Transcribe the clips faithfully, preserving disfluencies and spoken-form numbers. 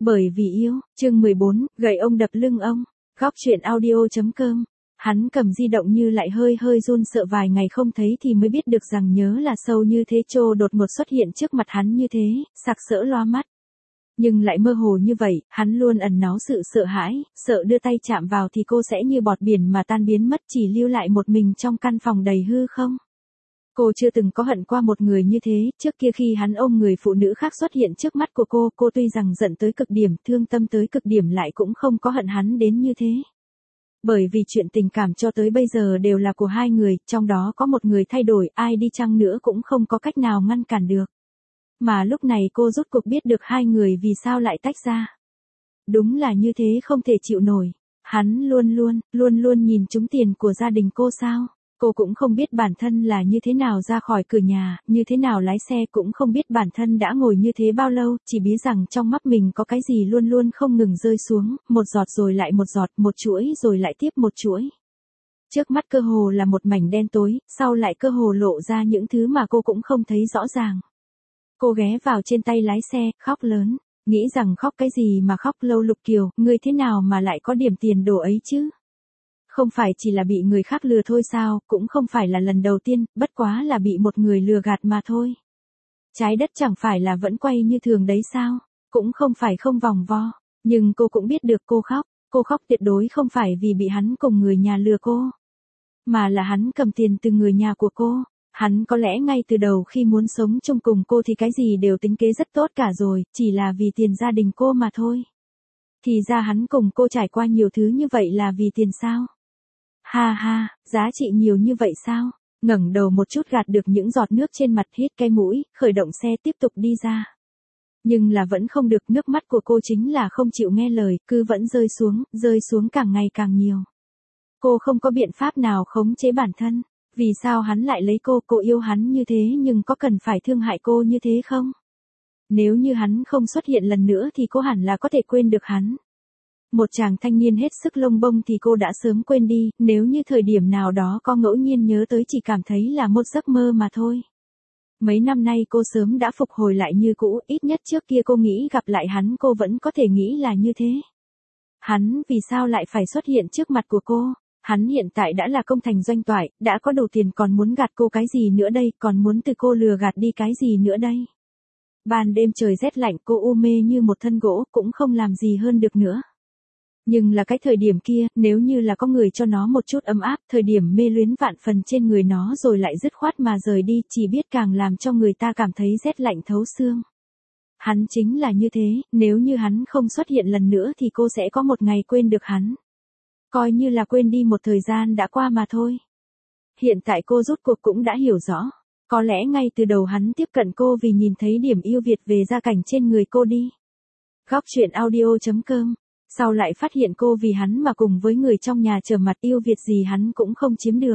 Bởi vì yêu, chương mười bốn, gậy ông đập lưng ông. Góc truyện audio.com. Hắn cầm di động như lại hơi hơi run sợ, vài ngày không thấy thì mới biết được rằng nhớ là sâu như thế trô đột ngột xuất hiện trước mặt hắn như thế, sặc sỡ loa mắt. Nhưng lại mơ hồ như vậy, hắn luôn ẩn náu sự sợ hãi, sợ đưa tay chạm vào thì cô sẽ như bọt biển mà tan biến mất, chỉ lưu lại một mình trong căn phòng đầy hư không. Cô chưa từng có hận qua một người như thế, trước kia khi hắn ôm người phụ nữ khác xuất hiện trước mắt của cô, cô tuy rằng giận tới cực điểm, thương tâm tới cực điểm lại cũng không có hận hắn đến như thế. Bởi vì chuyện tình cảm cho tới bây giờ đều là của hai người, trong đó có một người thay đổi, ai đi chăng nữa cũng không có cách nào ngăn cản được. Mà lúc này cô rốt cuộc biết được hai người vì sao lại tách ra. Đúng là như thế không thể chịu nổi. Hắn luôn luôn, luôn luôn nhìn trúng tiền của gia đình cô sao? Cô cũng không biết bản thân là như thế nào ra khỏi cửa nhà, như thế nào lái xe, cũng không biết bản thân đã ngồi như thế bao lâu, chỉ biết rằng trong mắt mình có cái gì luôn luôn không ngừng rơi xuống, một giọt rồi lại một giọt, một chuỗi rồi lại tiếp một chuỗi. Trước mắt cơ hồ là một mảnh đen tối, sau lại cơ hồ lộ ra những thứ mà cô cũng không thấy rõ ràng. Cô ghé vào trên tay lái xe, khóc lớn, nghĩ rằng khóc cái gì mà khóc. Lâu Lục Kiều, ngươi thế nào mà lại có điểm tiền đồ ấy chứ? Không phải chỉ là bị người khác lừa thôi sao, cũng không phải là lần đầu tiên, bất quá là bị một người lừa gạt mà thôi. Trái đất chẳng phải là vẫn quay như thường đấy sao, cũng không phải không vòng vo, nhưng cô cũng biết được cô khóc, cô khóc tuyệt đối không phải vì bị hắn cùng người nhà lừa cô, mà là hắn cầm tiền từ người nhà của cô. Hắn có lẽ ngay từ đầu khi muốn sống chung cùng cô thì cái gì đều tính kế rất tốt cả rồi, chỉ là vì tiền gia đình cô mà thôi. Thì ra hắn cùng cô trải qua nhiều thứ như vậy là vì tiền sao? Ha ha, giá trị nhiều như vậy sao? Ngẩng đầu một chút gạt được những giọt nước trên mặt, hít cái mũi, khởi động xe tiếp tục đi ra. Nhưng là vẫn không được, nước mắt của cô chính là không chịu nghe lời, cứ vẫn rơi xuống, rơi xuống càng ngày càng nhiều. Cô không có biện pháp nào khống chế bản thân. Vì sao hắn lại lấy cô, cô yêu hắn như thế nhưng có cần phải thương hại cô như thế không? Nếu như hắn không xuất hiện lần nữa thì cô hẳn là có thể quên được hắn. Một chàng thanh niên hết sức lông bông thì cô đã sớm quên đi, nếu như thời điểm nào đó có ngẫu nhiên nhớ tới chỉ cảm thấy là một giấc mơ mà thôi. Mấy năm nay cô sớm đã phục hồi lại như cũ, ít nhất trước kia cô nghĩ gặp lại hắn cô vẫn có thể nghĩ là như thế. Hắn vì sao lại phải xuất hiện trước mặt của cô? Hắn hiện tại đã là công thành doanh toại, đã có đủ tiền, còn muốn gạt cô cái gì nữa đây, còn muốn từ cô lừa gạt đi cái gì nữa đây. Ban đêm trời rét lạnh, cô u mê như một thân gỗ, cũng không làm gì hơn được nữa. Nhưng là cái thời điểm kia, nếu như là có người cho nó một chút ấm áp, thời điểm mê luyến vạn phần trên người nó rồi lại dứt khoát mà rời đi, chỉ biết càng làm cho người ta cảm thấy rét lạnh thấu xương. Hắn chính là như thế, nếu như hắn không xuất hiện lần nữa thì cô sẽ có một ngày quên được hắn. Coi như là quên đi một thời gian đã qua mà thôi. Hiện tại cô rốt cuộc cũng đã hiểu rõ. Có lẽ ngay từ đầu hắn tiếp cận cô vì nhìn thấy điểm yêu Việt về gia cảnh trên người cô đi. Góc truyện audio.com. Sau lại phát hiện cô vì hắn mà cùng với người trong nhà trở mặt, yêu Việt gì hắn cũng không chiếm được.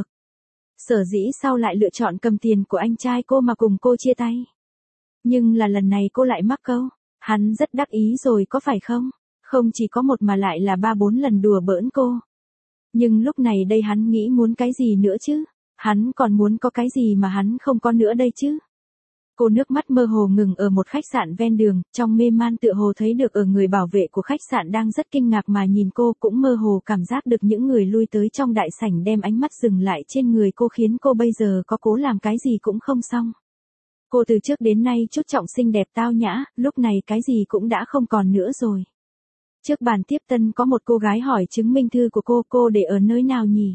Sở dĩ sau lại lựa chọn cầm tiền của anh trai cô mà cùng cô chia tay. Nhưng là lần này cô lại mắc câu. Hắn rất đắc ý rồi có phải không? Không chỉ có một mà lại là ba bốn lần đùa bỡn cô. Nhưng lúc này đây hắn nghĩ muốn cái gì nữa chứ? Hắn còn muốn có cái gì mà hắn không có nữa đây chứ? Cô nước mắt mơ hồ ngừng ở một khách sạn ven đường, trong mê man tựa hồ thấy được ở người bảo vệ của khách sạn đang rất kinh ngạc mà nhìn cô, cũng mơ hồ cảm giác được những người lui tới trong đại sảnh đem ánh mắt dừng lại trên người cô, khiến cô bây giờ có cố làm cái gì cũng không xong. Cô từ trước đến nay chút trọng xinh đẹp tao nhã, lúc này cái gì cũng đã không còn nữa rồi. Trước bàn tiếp tân có một cô gái hỏi chứng minh thư của cô, cô để ở nơi nào nhỉ?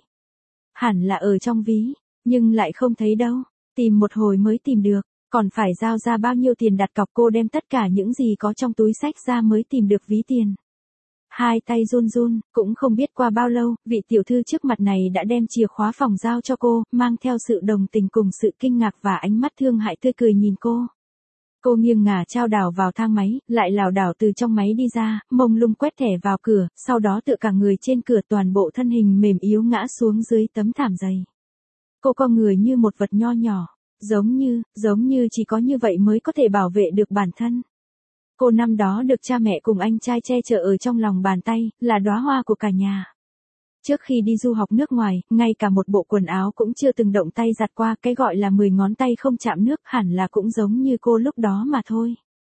Hẳn là ở trong ví, nhưng lại không thấy đâu, tìm một hồi mới tìm được, còn phải giao ra bao nhiêu tiền đặt cọc, cô đem tất cả những gì có trong túi xách ra mới tìm được ví tiền. Hai tay run run, cũng không biết qua bao lâu, vị tiểu thư trước mặt này đã đem chìa khóa phòng giao cho cô, mang theo sự đồng tình cùng sự kinh ngạc và ánh mắt thương hại tươi cười nhìn cô. Cô nghiêng ngả chao đảo vào thang máy, lại lảo đảo từ trong máy đi ra, mông lung quét thẻ vào cửa, sau đó tựa cả người trên cửa, toàn bộ thân hình mềm yếu ngã xuống dưới tấm thảm dày. Cô co người như một vật nho nhỏ, giống như, giống như chỉ có như vậy mới có thể bảo vệ được bản thân. Cô năm đó được cha mẹ cùng anh trai che chở ở trong lòng bàn tay, là đóa hoa của cả nhà. Trước khi đi du học nước ngoài, ngay cả một bộ quần áo cũng chưa từng động tay giặt qua, cái gọi là mười ngón tay không chạm nước hẳn là cũng giống như cô lúc đó mà thôi.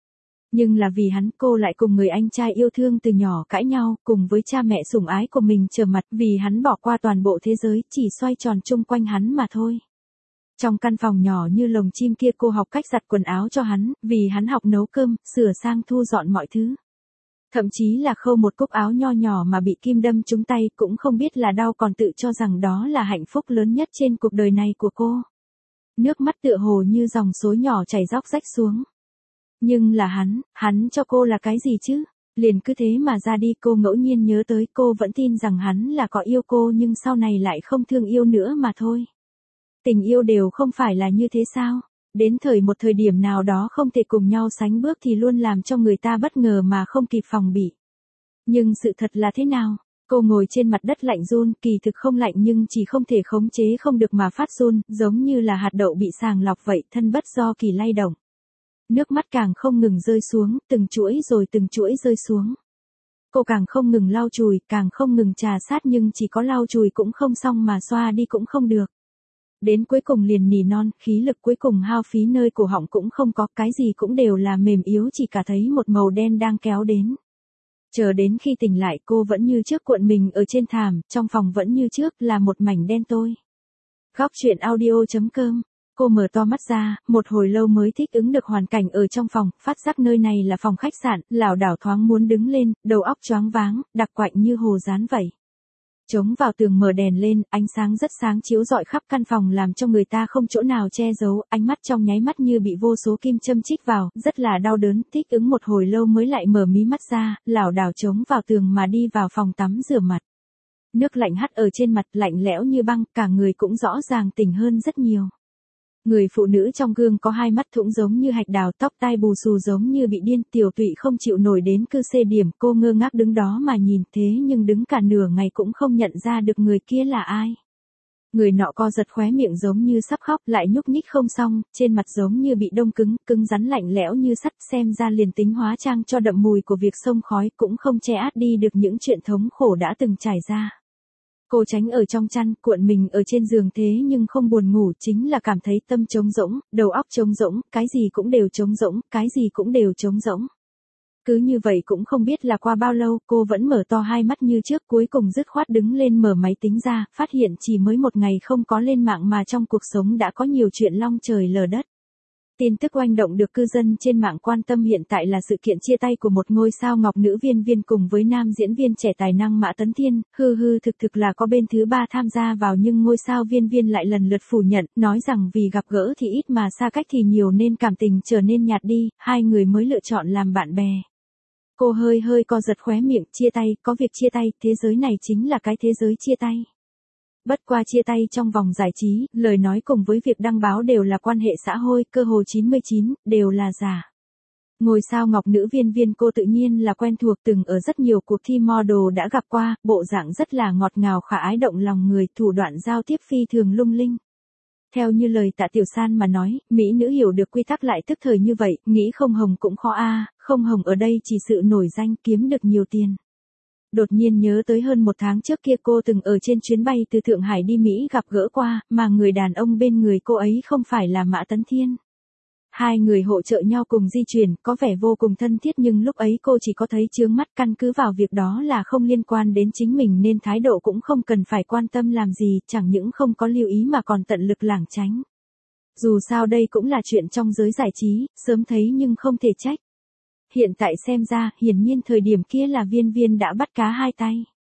Nhưng là vì hắn, cô lại cùng người anh trai yêu thương từ nhỏ cãi nhau, cùng với cha mẹ sủng ái của mình trở mặt, vì hắn bỏ qua toàn bộ thế giới, chỉ xoay tròn chung quanh hắn mà thôi. Trong căn phòng nhỏ như lồng chim kia cô học cách giặt quần áo cho hắn, vì hắn học nấu cơm, sửa sang thu dọn mọi thứ. Thậm chí là khâu một cúc áo nho nhỏ mà bị kim đâm trúng tay cũng không biết là đau còn tự cho rằng đó là hạnh phúc lớn nhất trên cuộc đời này của cô. Nước mắt tựa hồ như dòng suối nhỏ chảy róc rách xuống. Nhưng là hắn, hắn cho cô là cái gì chứ? Liền cứ thế mà ra đi, cô ngẫu nhiên nhớ tới, cô vẫn tin rằng hắn là có yêu cô nhưng sau này lại không thương yêu nữa mà thôi. Tình yêu đều không phải là như thế sao? Đến thời một thời điểm nào đó không thể cùng nhau sánh bước thì luôn làm cho người ta bất ngờ mà không kịp phòng bị. Nhưng sự thật là thế nào? Cô ngồi trên mặt đất lạnh run, kỳ thực không lạnh nhưng chỉ không thể khống chế không được mà phát run, giống như là hạt đậu bị sàng lọc vậy, thân bất do kỳ lay động. Nước mắt càng không ngừng rơi xuống, từng chuỗi rồi từng chuỗi rơi xuống. Cô càng không ngừng lau chùi, càng không ngừng trà sát nhưng chỉ có lau chùi cũng không xong mà xoa đi cũng không được. Đến cuối cùng liền nỉ non, khí lực cuối cùng hao phí nơi cổ họng cũng không có, cái gì cũng đều là mềm yếu, chỉ cả thấy một màu đen đang kéo đến. Chờ đến khi tỉnh lại cô vẫn như trước cuộn mình ở trên thảm, trong phòng vẫn như trước là một mảnh đen tối. Góc truyện audio chấm com. Cô mở to mắt ra, một hồi lâu mới thích ứng được hoàn cảnh ở trong phòng, phát giác nơi này là phòng khách sạn, lảo đảo thoáng muốn đứng lên, đầu óc choáng váng, đặc quạnh như hồ dán vậy. Chống vào tường mở đèn lên, ánh sáng rất sáng chiếu rọi khắp căn phòng làm cho người ta không chỗ nào che giấu, ánh mắt trong nháy mắt như bị vô số kim châm chích vào, rất là đau đớn, thích ứng một hồi lâu mới lại mở mí mắt ra, lảo đảo chống vào tường mà đi vào phòng tắm rửa mặt. Nước lạnh hắt ở trên mặt, lạnh lẽo như băng, cả người cũng rõ ràng tỉnh hơn rất nhiều. Người phụ nữ trong gương có hai mắt thủng giống như hạch đào, tóc tai bù xù giống như bị điên, tiểu tụy không chịu nổi đến cư xê điểm, cô ngơ ngác đứng đó mà nhìn, thế nhưng đứng cả nửa ngày cũng không nhận ra được người kia là ai. Người nọ co giật khóe miệng giống như sắp khóc, lại nhúc nhích không xong, trên mặt giống như bị đông cứng, cứng rắn lạnh lẽo như sắt, xem ra liền tính hóa trang cho đậm mùi của việc xông khói cũng không che át đi được những chuyện thống khổ đã từng trải ra. Cô tránh ở trong chăn, cuộn mình ở trên giường thế nhưng không buồn ngủ, chính là cảm thấy tâm trống rỗng, đầu óc trống rỗng, cái gì cũng đều trống rỗng, cái gì cũng đều trống rỗng. Cứ như vậy cũng không biết là qua bao lâu, cô vẫn mở to hai mắt như trước, cuối cùng dứt khoát đứng lên mở máy tính ra, phát hiện chỉ mới một ngày không có lên mạng mà trong cuộc sống đã có nhiều chuyện long trời lở đất. Tin tức oanh động được cư dân trên mạng quan tâm hiện tại là sự kiện chia tay của một ngôi sao ngọc nữ Viên Viên cùng với nam diễn viên trẻ tài năng Mã Tấn Thiên, hư hư thực thực là có bên thứ ba tham gia vào nhưng ngôi sao Viên Viên lại lần lượt phủ nhận, nói rằng vì gặp gỡ thì ít mà xa cách thì nhiều nên cảm tình trở nên nhạt đi, hai người mới lựa chọn làm bạn bè. Cô hơi hơi co giật khóe miệng, chia tay, có việc chia tay, thế giới này chính là cái thế giới chia tay. Bất qua chia tay trong vòng giải trí, lời nói cùng với việc đăng báo đều là quan hệ xã hội, cơ hồ chín mươi chín, đều là giả. Ngôi sao ngọc nữ Viên Viên cô tự nhiên là quen thuộc, từng ở rất nhiều cuộc thi model đã gặp qua, bộ dạng rất là ngọt ngào khả ái động lòng người, thủ đoạn giao tiếp phi thường lung linh. Theo như lời Tạ Tiểu San mà nói, mỹ nữ hiểu được quy tắc lại tức thời như vậy, nghĩ không hồng cũng khó a, không hồng ở đây chỉ sự nổi danh kiếm được nhiều tiền. Đột nhiên nhớ tới hơn một tháng trước kia cô từng ở trên chuyến bay từ Thượng Hải đi Mỹ gặp gỡ qua, mà người đàn ông bên người cô ấy không phải là Mã Tấn Thiên. Hai người hỗ trợ nhau cùng di chuyển, có vẻ vô cùng thân thiết nhưng lúc ấy cô chỉ có thấy chướng mắt, căn cứ vào việc đó là không liên quan đến chính mình nên thái độ cũng không cần phải quan tâm làm gì, chẳng những không có lưu ý mà còn tận lực lảng tránh. Dù sao đây cũng là chuyện trong giới giải trí, sớm thấy nhưng không thể trách. Hiện tại xem ra, hiển nhiên thời điểm kia là Viên Viên đã bắt cá hai tay.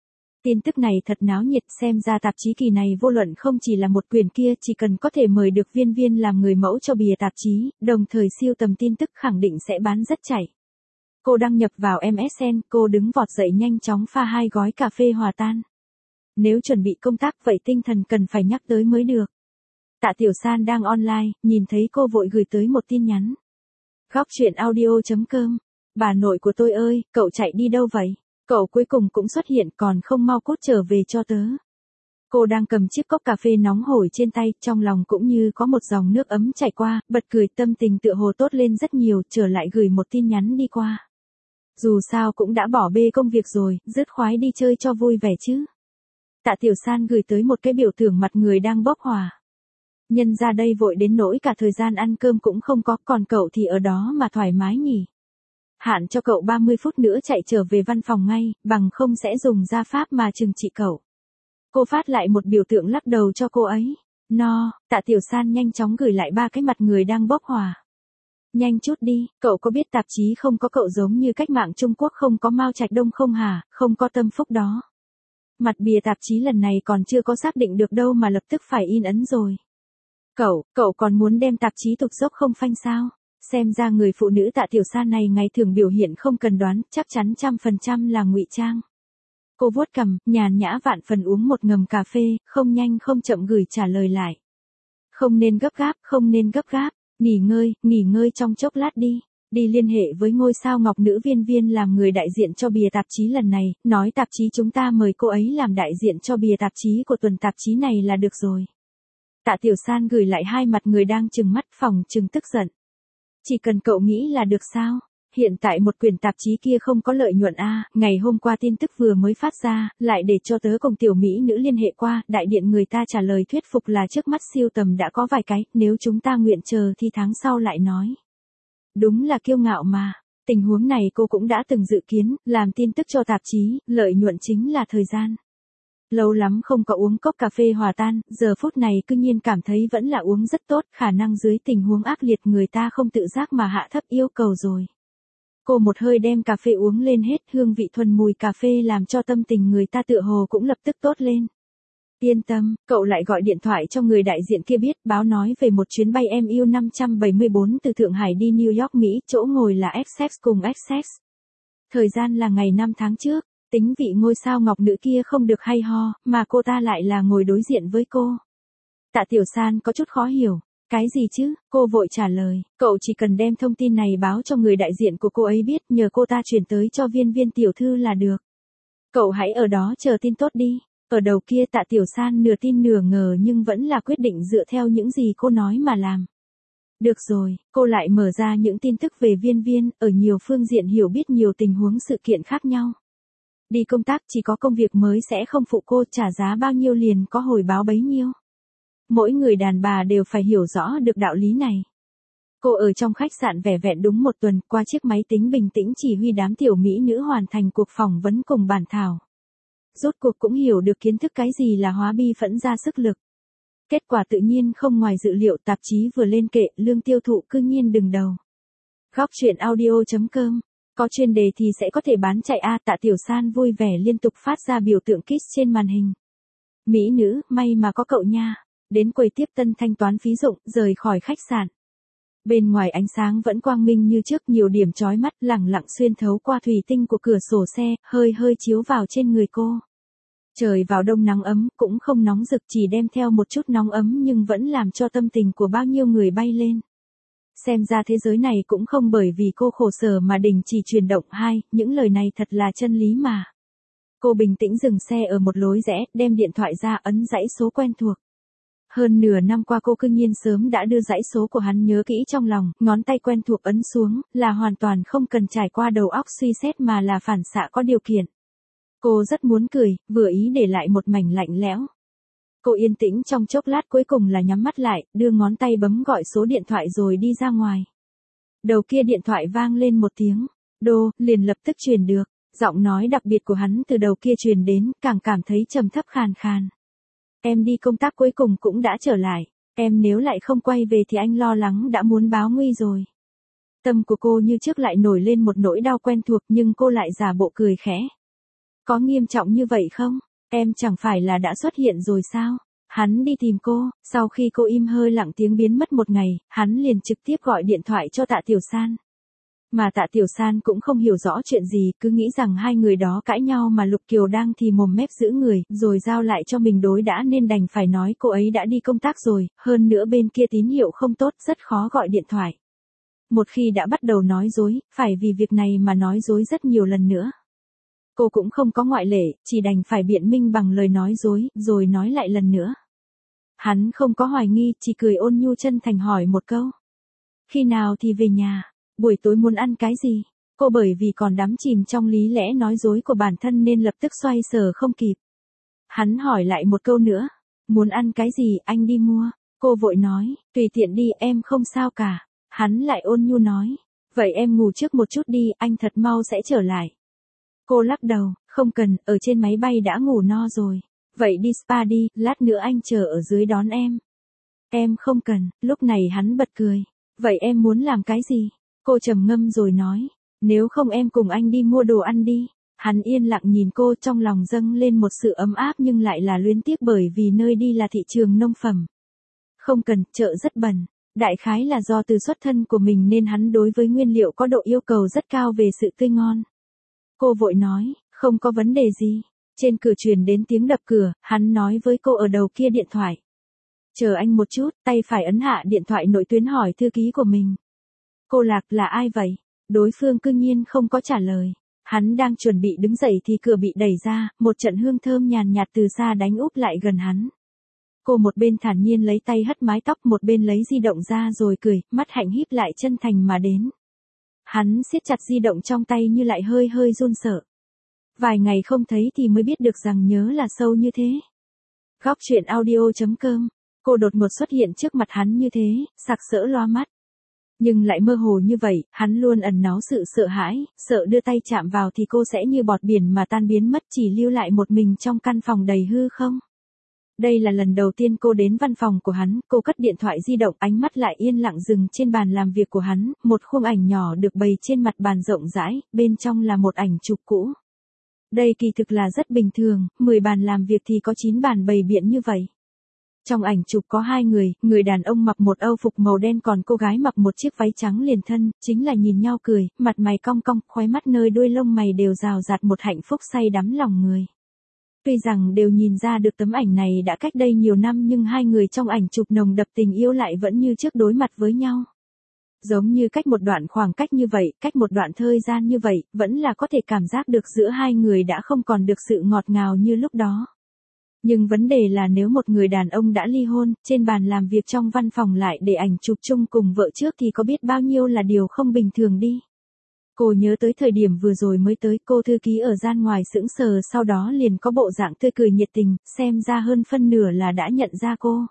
Tin tức này thật náo nhiệt, xem ra tạp chí kỳ này vô luận không chỉ là một quyển kia, chỉ cần có thể mời được Viên Viên làm người mẫu cho bìa tạp chí, đồng thời siêu tầm tin tức khẳng định sẽ bán rất chảy. Cô đăng nhập vào em ét en, cô đứng vọt dậy nhanh chóng pha hai gói cà phê hòa tan. Nếu chuẩn bị công tác vậy tinh thần cần phải nhắc tới mới được. Tạ Tiểu San đang online, nhìn thấy cô vội gửi tới một tin nhắn. Góc truyện audio chấm com. Bà nội của tôi ơi, cậu chạy đi đâu vậy? Cậu cuối cùng cũng xuất hiện còn không mau cút trở về cho tớ. Cô đang cầm chiếc cốc cà phê nóng hổi trên tay, trong lòng cũng như có một dòng nước ấm chảy qua, bật cười, tâm tình tựa hồ tốt lên rất nhiều, trở lại gửi một tin nhắn đi qua. Dù sao cũng đã bỏ bê công việc rồi, dứt khoái đi chơi cho vui vẻ chứ. Tạ Tiểu San gửi tới một cái biểu tượng mặt người đang bốc hỏa. Nhân ra đây vội đến nỗi cả thời gian ăn cơm cũng không có, còn cậu thì ở đó mà thoải mái nhỉ. Hạn cho cậu ba mươi phút nữa chạy trở về văn phòng ngay, bằng không sẽ dùng gia pháp mà trừng trị cậu. Cô phát lại một biểu tượng lắc đầu cho cô ấy. No, Tạ Tiểu San nhanh chóng gửi lại ba cái mặt người đang bốc hỏa. Nhanh chút đi, cậu có biết tạp chí không có cậu giống như cách mạng Trung Quốc không có Mao Trạch Đông không hả, không có Tâm Phúc đó. Mặt bìa tạp chí lần này còn chưa có xác định được đâu mà lập tức phải in ấn rồi. Cậu, cậu còn muốn đem tạp chí tục dốc không phanh sao? Xem ra người phụ nữ Tạ Tiểu San này ngày thường biểu hiện không cần đoán, chắc chắn trăm phần trăm là ngụy trang. Cô vuốt cằm, nhàn nhã vạn phần uống một ngầm cà phê, không nhanh không chậm gửi trả lời lại. Không nên gấp gáp, không nên gấp gáp, nghỉ ngơi, nghỉ ngơi trong chốc lát đi. Đi liên hệ với ngôi sao ngọc nữ Viên Viên làm người đại diện cho bìa tạp chí lần này, nói tạp chí chúng ta mời cô ấy làm đại diện cho bìa tạp chí của tuần tạp chí này là được rồi. Tạ Tiểu San gửi lại hai mặt người đang trừng mắt phòng trừng tức giận. Chỉ cần cậu nghĩ là được sao? Hiện tại một quyển tạp chí kia không có lợi nhuận a, ngày hôm qua tin tức vừa mới phát ra, lại để cho tớ cùng tiểu mỹ nữ liên hệ qua, đại điện người ta trả lời thuyết phục là trước mắt siêu tầm đã có vài cái, nếu chúng ta nguyện chờ thì tháng sau lại nói. Đúng là kiêu ngạo mà, tình huống này cô cũng đã từng dự kiến, làm tin tức cho tạp chí, lợi nhuận chính là thời gian. Lâu lắm không có uống cốc cà phê hòa tan, giờ phút này cứ nhiên cảm thấy vẫn là uống rất tốt, khả năng dưới tình huống ác liệt người ta không tự giác mà hạ thấp yêu cầu rồi. Cô một hơi đem cà phê uống lên hết, hương vị thuần mùi cà phê làm cho tâm tình người ta tựa hồ cũng lập tức tốt lên. Yên tâm, cậu lại gọi điện thoại cho người đại diện kia biết, báo nói về một chuyến bay em u năm bảy bốn từ Thượng Hải đi New York Mỹ, chỗ ngồi là Essex cùng Essex. Thời gian là ngày năm tháng trước, tính vị ngôi sao ngọc nữ kia không được hay ho, mà cô ta lại là ngồi đối diện với cô. Tạ Tiểu San có chút khó hiểu. Cái gì chứ? Cô vội trả lời, cậu chỉ cần đem thông tin này báo cho người đại diện của cô ấy biết, nhờ cô ta chuyển tới cho Viên Viên tiểu thư là được. Cậu hãy ở đó chờ tin tốt đi. Ở đầu kia Tạ Tiểu San nửa tin nửa ngờ nhưng vẫn là quyết định dựa theo những gì cô nói mà làm. Được rồi, cô lại mở ra những tin tức về Viên Viên, ở nhiều phương diện hiểu biết nhiều tình huống sự kiện khác nhau. Đi công tác chỉ có công việc mới sẽ không phụ cô, trả giá bao nhiêu liền có hồi báo bấy nhiêu. Mỗi người đàn bà đều phải hiểu rõ được đạo lý này. Cô ở trong khách sạn vẻ vẹn đúng một tuần, qua chiếc máy tính bình tĩnh chỉ huy đám tiểu mỹ nữ hoàn thành cuộc phỏng vấn cùng bản thảo. Rốt cuộc cũng hiểu được kiến thức cái gì là hóa bi phẫn ra sức lực. Kết quả tự nhiên không ngoài dự liệu, tạp chí vừa lên kệ, lương tiêu thụ cư nhiên đừng đầu. Góc truyện audio chấm com. Có chuyên đề thì sẽ có thể bán chạy a. Tạ Tiểu San vui vẻ liên tục phát ra biểu tượng kiss trên màn hình. Mỹ nữ, may mà có cậu nha. Đến quầy tiếp tân thanh toán phí dụng, rời khỏi khách sạn. Bên ngoài ánh sáng vẫn quang minh như trước, nhiều điểm chói mắt lẳng lặng xuyên thấu qua thủy tinh của cửa sổ xe, hơi hơi chiếu vào trên người cô. Trời vào đông nắng ấm, cũng không nóng rực, chỉ đem theo một chút nóng ấm nhưng vẫn làm cho tâm tình của bao nhiêu người bay lên. Xem ra thế giới này cũng không bởi vì cô khổ sở mà đình chỉ chuyển động. Hai, những lời này thật là chân lý mà. Cô bình tĩnh dừng xe ở một lối rẽ, đem điện thoại ra ấn dãy số quen thuộc. Hơn nửa năm qua cô cương nhiên sớm đã đưa dãy số của hắn nhớ kỹ trong lòng, ngón tay quen thuộc ấn xuống, là hoàn toàn không cần trải qua đầu óc suy xét mà là phản xạ có điều kiện. Cô rất muốn cười, vừa ý để lại một mảnh lạnh lẽo. Cô yên tĩnh trong chốc lát cuối cùng là nhắm mắt lại, đưa ngón tay bấm gọi số điện thoại rồi đi ra ngoài. Đầu kia điện thoại vang lên một tiếng, đô, liền lập tức truyền được, giọng nói đặc biệt của hắn từ đầu kia truyền đến, càng cảm thấy trầm thấp khàn khàn. Em đi công tác cuối cùng cũng đã trở lại, em nếu lại không quay về thì anh lo lắng đã muốn báo nguy rồi. Tâm của cô như trước lại nổi lên một nỗi đau quen thuộc nhưng cô lại giả bộ cười khẽ. Có nghiêm trọng như vậy không? Em chẳng phải là đã xuất hiện rồi sao? Hắn đi tìm cô, sau khi cô im hơi lặng tiếng biến mất một ngày, hắn liền trực tiếp gọi điện thoại cho Tạ Tiểu San. Mà Tạ Tiểu San cũng không hiểu rõ chuyện gì, cứ nghĩ rằng hai người đó cãi nhau mà Lục Kiều đang thì mồm mép giữ người, rồi giao lại cho mình đối đã nên đành phải nói cô ấy đã đi công tác rồi, hơn nữa bên kia tín hiệu không tốt, rất khó gọi điện thoại. Một khi đã bắt đầu nói dối, phải vì việc này mà nói dối rất nhiều lần nữa. Cô cũng không có ngoại lệ, chỉ đành phải biện minh bằng lời nói dối, rồi nói lại lần nữa. Hắn không có hoài nghi, chỉ cười ôn nhu chân thành hỏi một câu. Khi nào thì về nhà? Buổi tối muốn ăn cái gì? Cô bởi vì còn đắm chìm trong lý lẽ nói dối của bản thân nên lập tức xoay sở không kịp. Hắn hỏi lại một câu nữa. Muốn ăn cái gì anh đi mua? Cô vội nói, tùy tiện đi em không sao cả. Hắn lại ôn nhu nói. Vậy em ngủ trước một chút đi, anh thật mau sẽ trở lại. Cô lắc đầu, không cần, ở trên máy bay đã ngủ no rồi. Vậy đi spa đi, lát nữa anh chờ ở dưới đón em. Em không cần, lúc này hắn bật cười. Vậy em muốn làm cái gì? Cô trầm ngâm rồi nói. Nếu không em cùng anh đi mua đồ ăn đi. Hắn yên lặng nhìn cô, trong lòng dâng lên một sự ấm áp nhưng lại là luyến tiếc bởi vì nơi đi là thị trường nông phẩm. Không cần, chợ rất bẩn. Đại khái là do từ xuất thân của mình nên hắn đối với nguyên liệu có độ yêu cầu rất cao về sự tươi ngon. Cô vội nói, không có vấn đề gì. Trên cửa truyền đến tiếng đập cửa, hắn nói với cô ở đầu kia điện thoại. Chờ anh một chút, tay phải ấn hạ điện thoại nội tuyến hỏi thư ký của mình. Cô Lạc là ai vậy? Đối phương cư nhiên không có trả lời. Hắn đang chuẩn bị đứng dậy thì cửa bị đẩy ra, một trận hương thơm nhàn nhạt từ xa đánh úp lại gần hắn. Cô một bên thản nhiên lấy tay hất mái tóc, một bên lấy di động ra rồi cười, mắt hạnh híp lại chân thành mà đến. Hắn siết chặt di động trong tay như lại hơi hơi run sợ. Vài ngày không thấy thì mới biết được rằng nhớ là sâu như thế. Góc truyện audio chấm com. Cô đột ngột xuất hiện trước mặt hắn như thế, sặc sỡ loa mắt. Nhưng lại mơ hồ như vậy, hắn luôn ẩn náu sự sợ hãi, sợ đưa tay chạm vào thì cô sẽ như bọt biển mà tan biến mất, chỉ lưu lại một mình trong căn phòng đầy hư không. Đây là lần đầu tiên cô đến văn phòng của hắn, cô cất điện thoại di động, ánh mắt lại yên lặng dừng trên bàn làm việc của hắn, một khung ảnh nhỏ được bày trên mặt bàn rộng rãi, bên trong là một ảnh chụp cũ. Đây kỳ thực là rất bình thường, mười bàn làm việc thì có chín bàn bày biện như vậy. Trong ảnh chụp có hai người, người đàn ông mặc một âu phục màu đen còn cô gái mặc một chiếc váy trắng liền thân, chính là nhìn nhau cười, mặt mày cong cong, khóe mắt nơi đuôi lông mày đều rào rạt một hạnh phúc say đắm lòng người. Tuy rằng đều nhìn ra được tấm ảnh này đã cách đây nhiều năm nhưng hai người trong ảnh chụp nồng đậm tình yêu lại vẫn như trước đối mặt với nhau. Giống như cách một đoạn khoảng cách như vậy, cách một đoạn thời gian như vậy, vẫn là có thể cảm giác được giữa hai người đã không còn được sự ngọt ngào như lúc đó. Nhưng vấn đề là nếu một người đàn ông đã ly hôn, trên bàn làm việc trong văn phòng lại để ảnh chụp chung cùng vợ trước thì có biết bao nhiêu là điều không bình thường đi. Cô nhớ tới thời điểm vừa rồi mới tới, cô thư ký ở gian ngoài sững sờ, sau đó liền có bộ dạng tươi cười nhiệt tình, xem ra hơn phân nửa là đã nhận ra cô.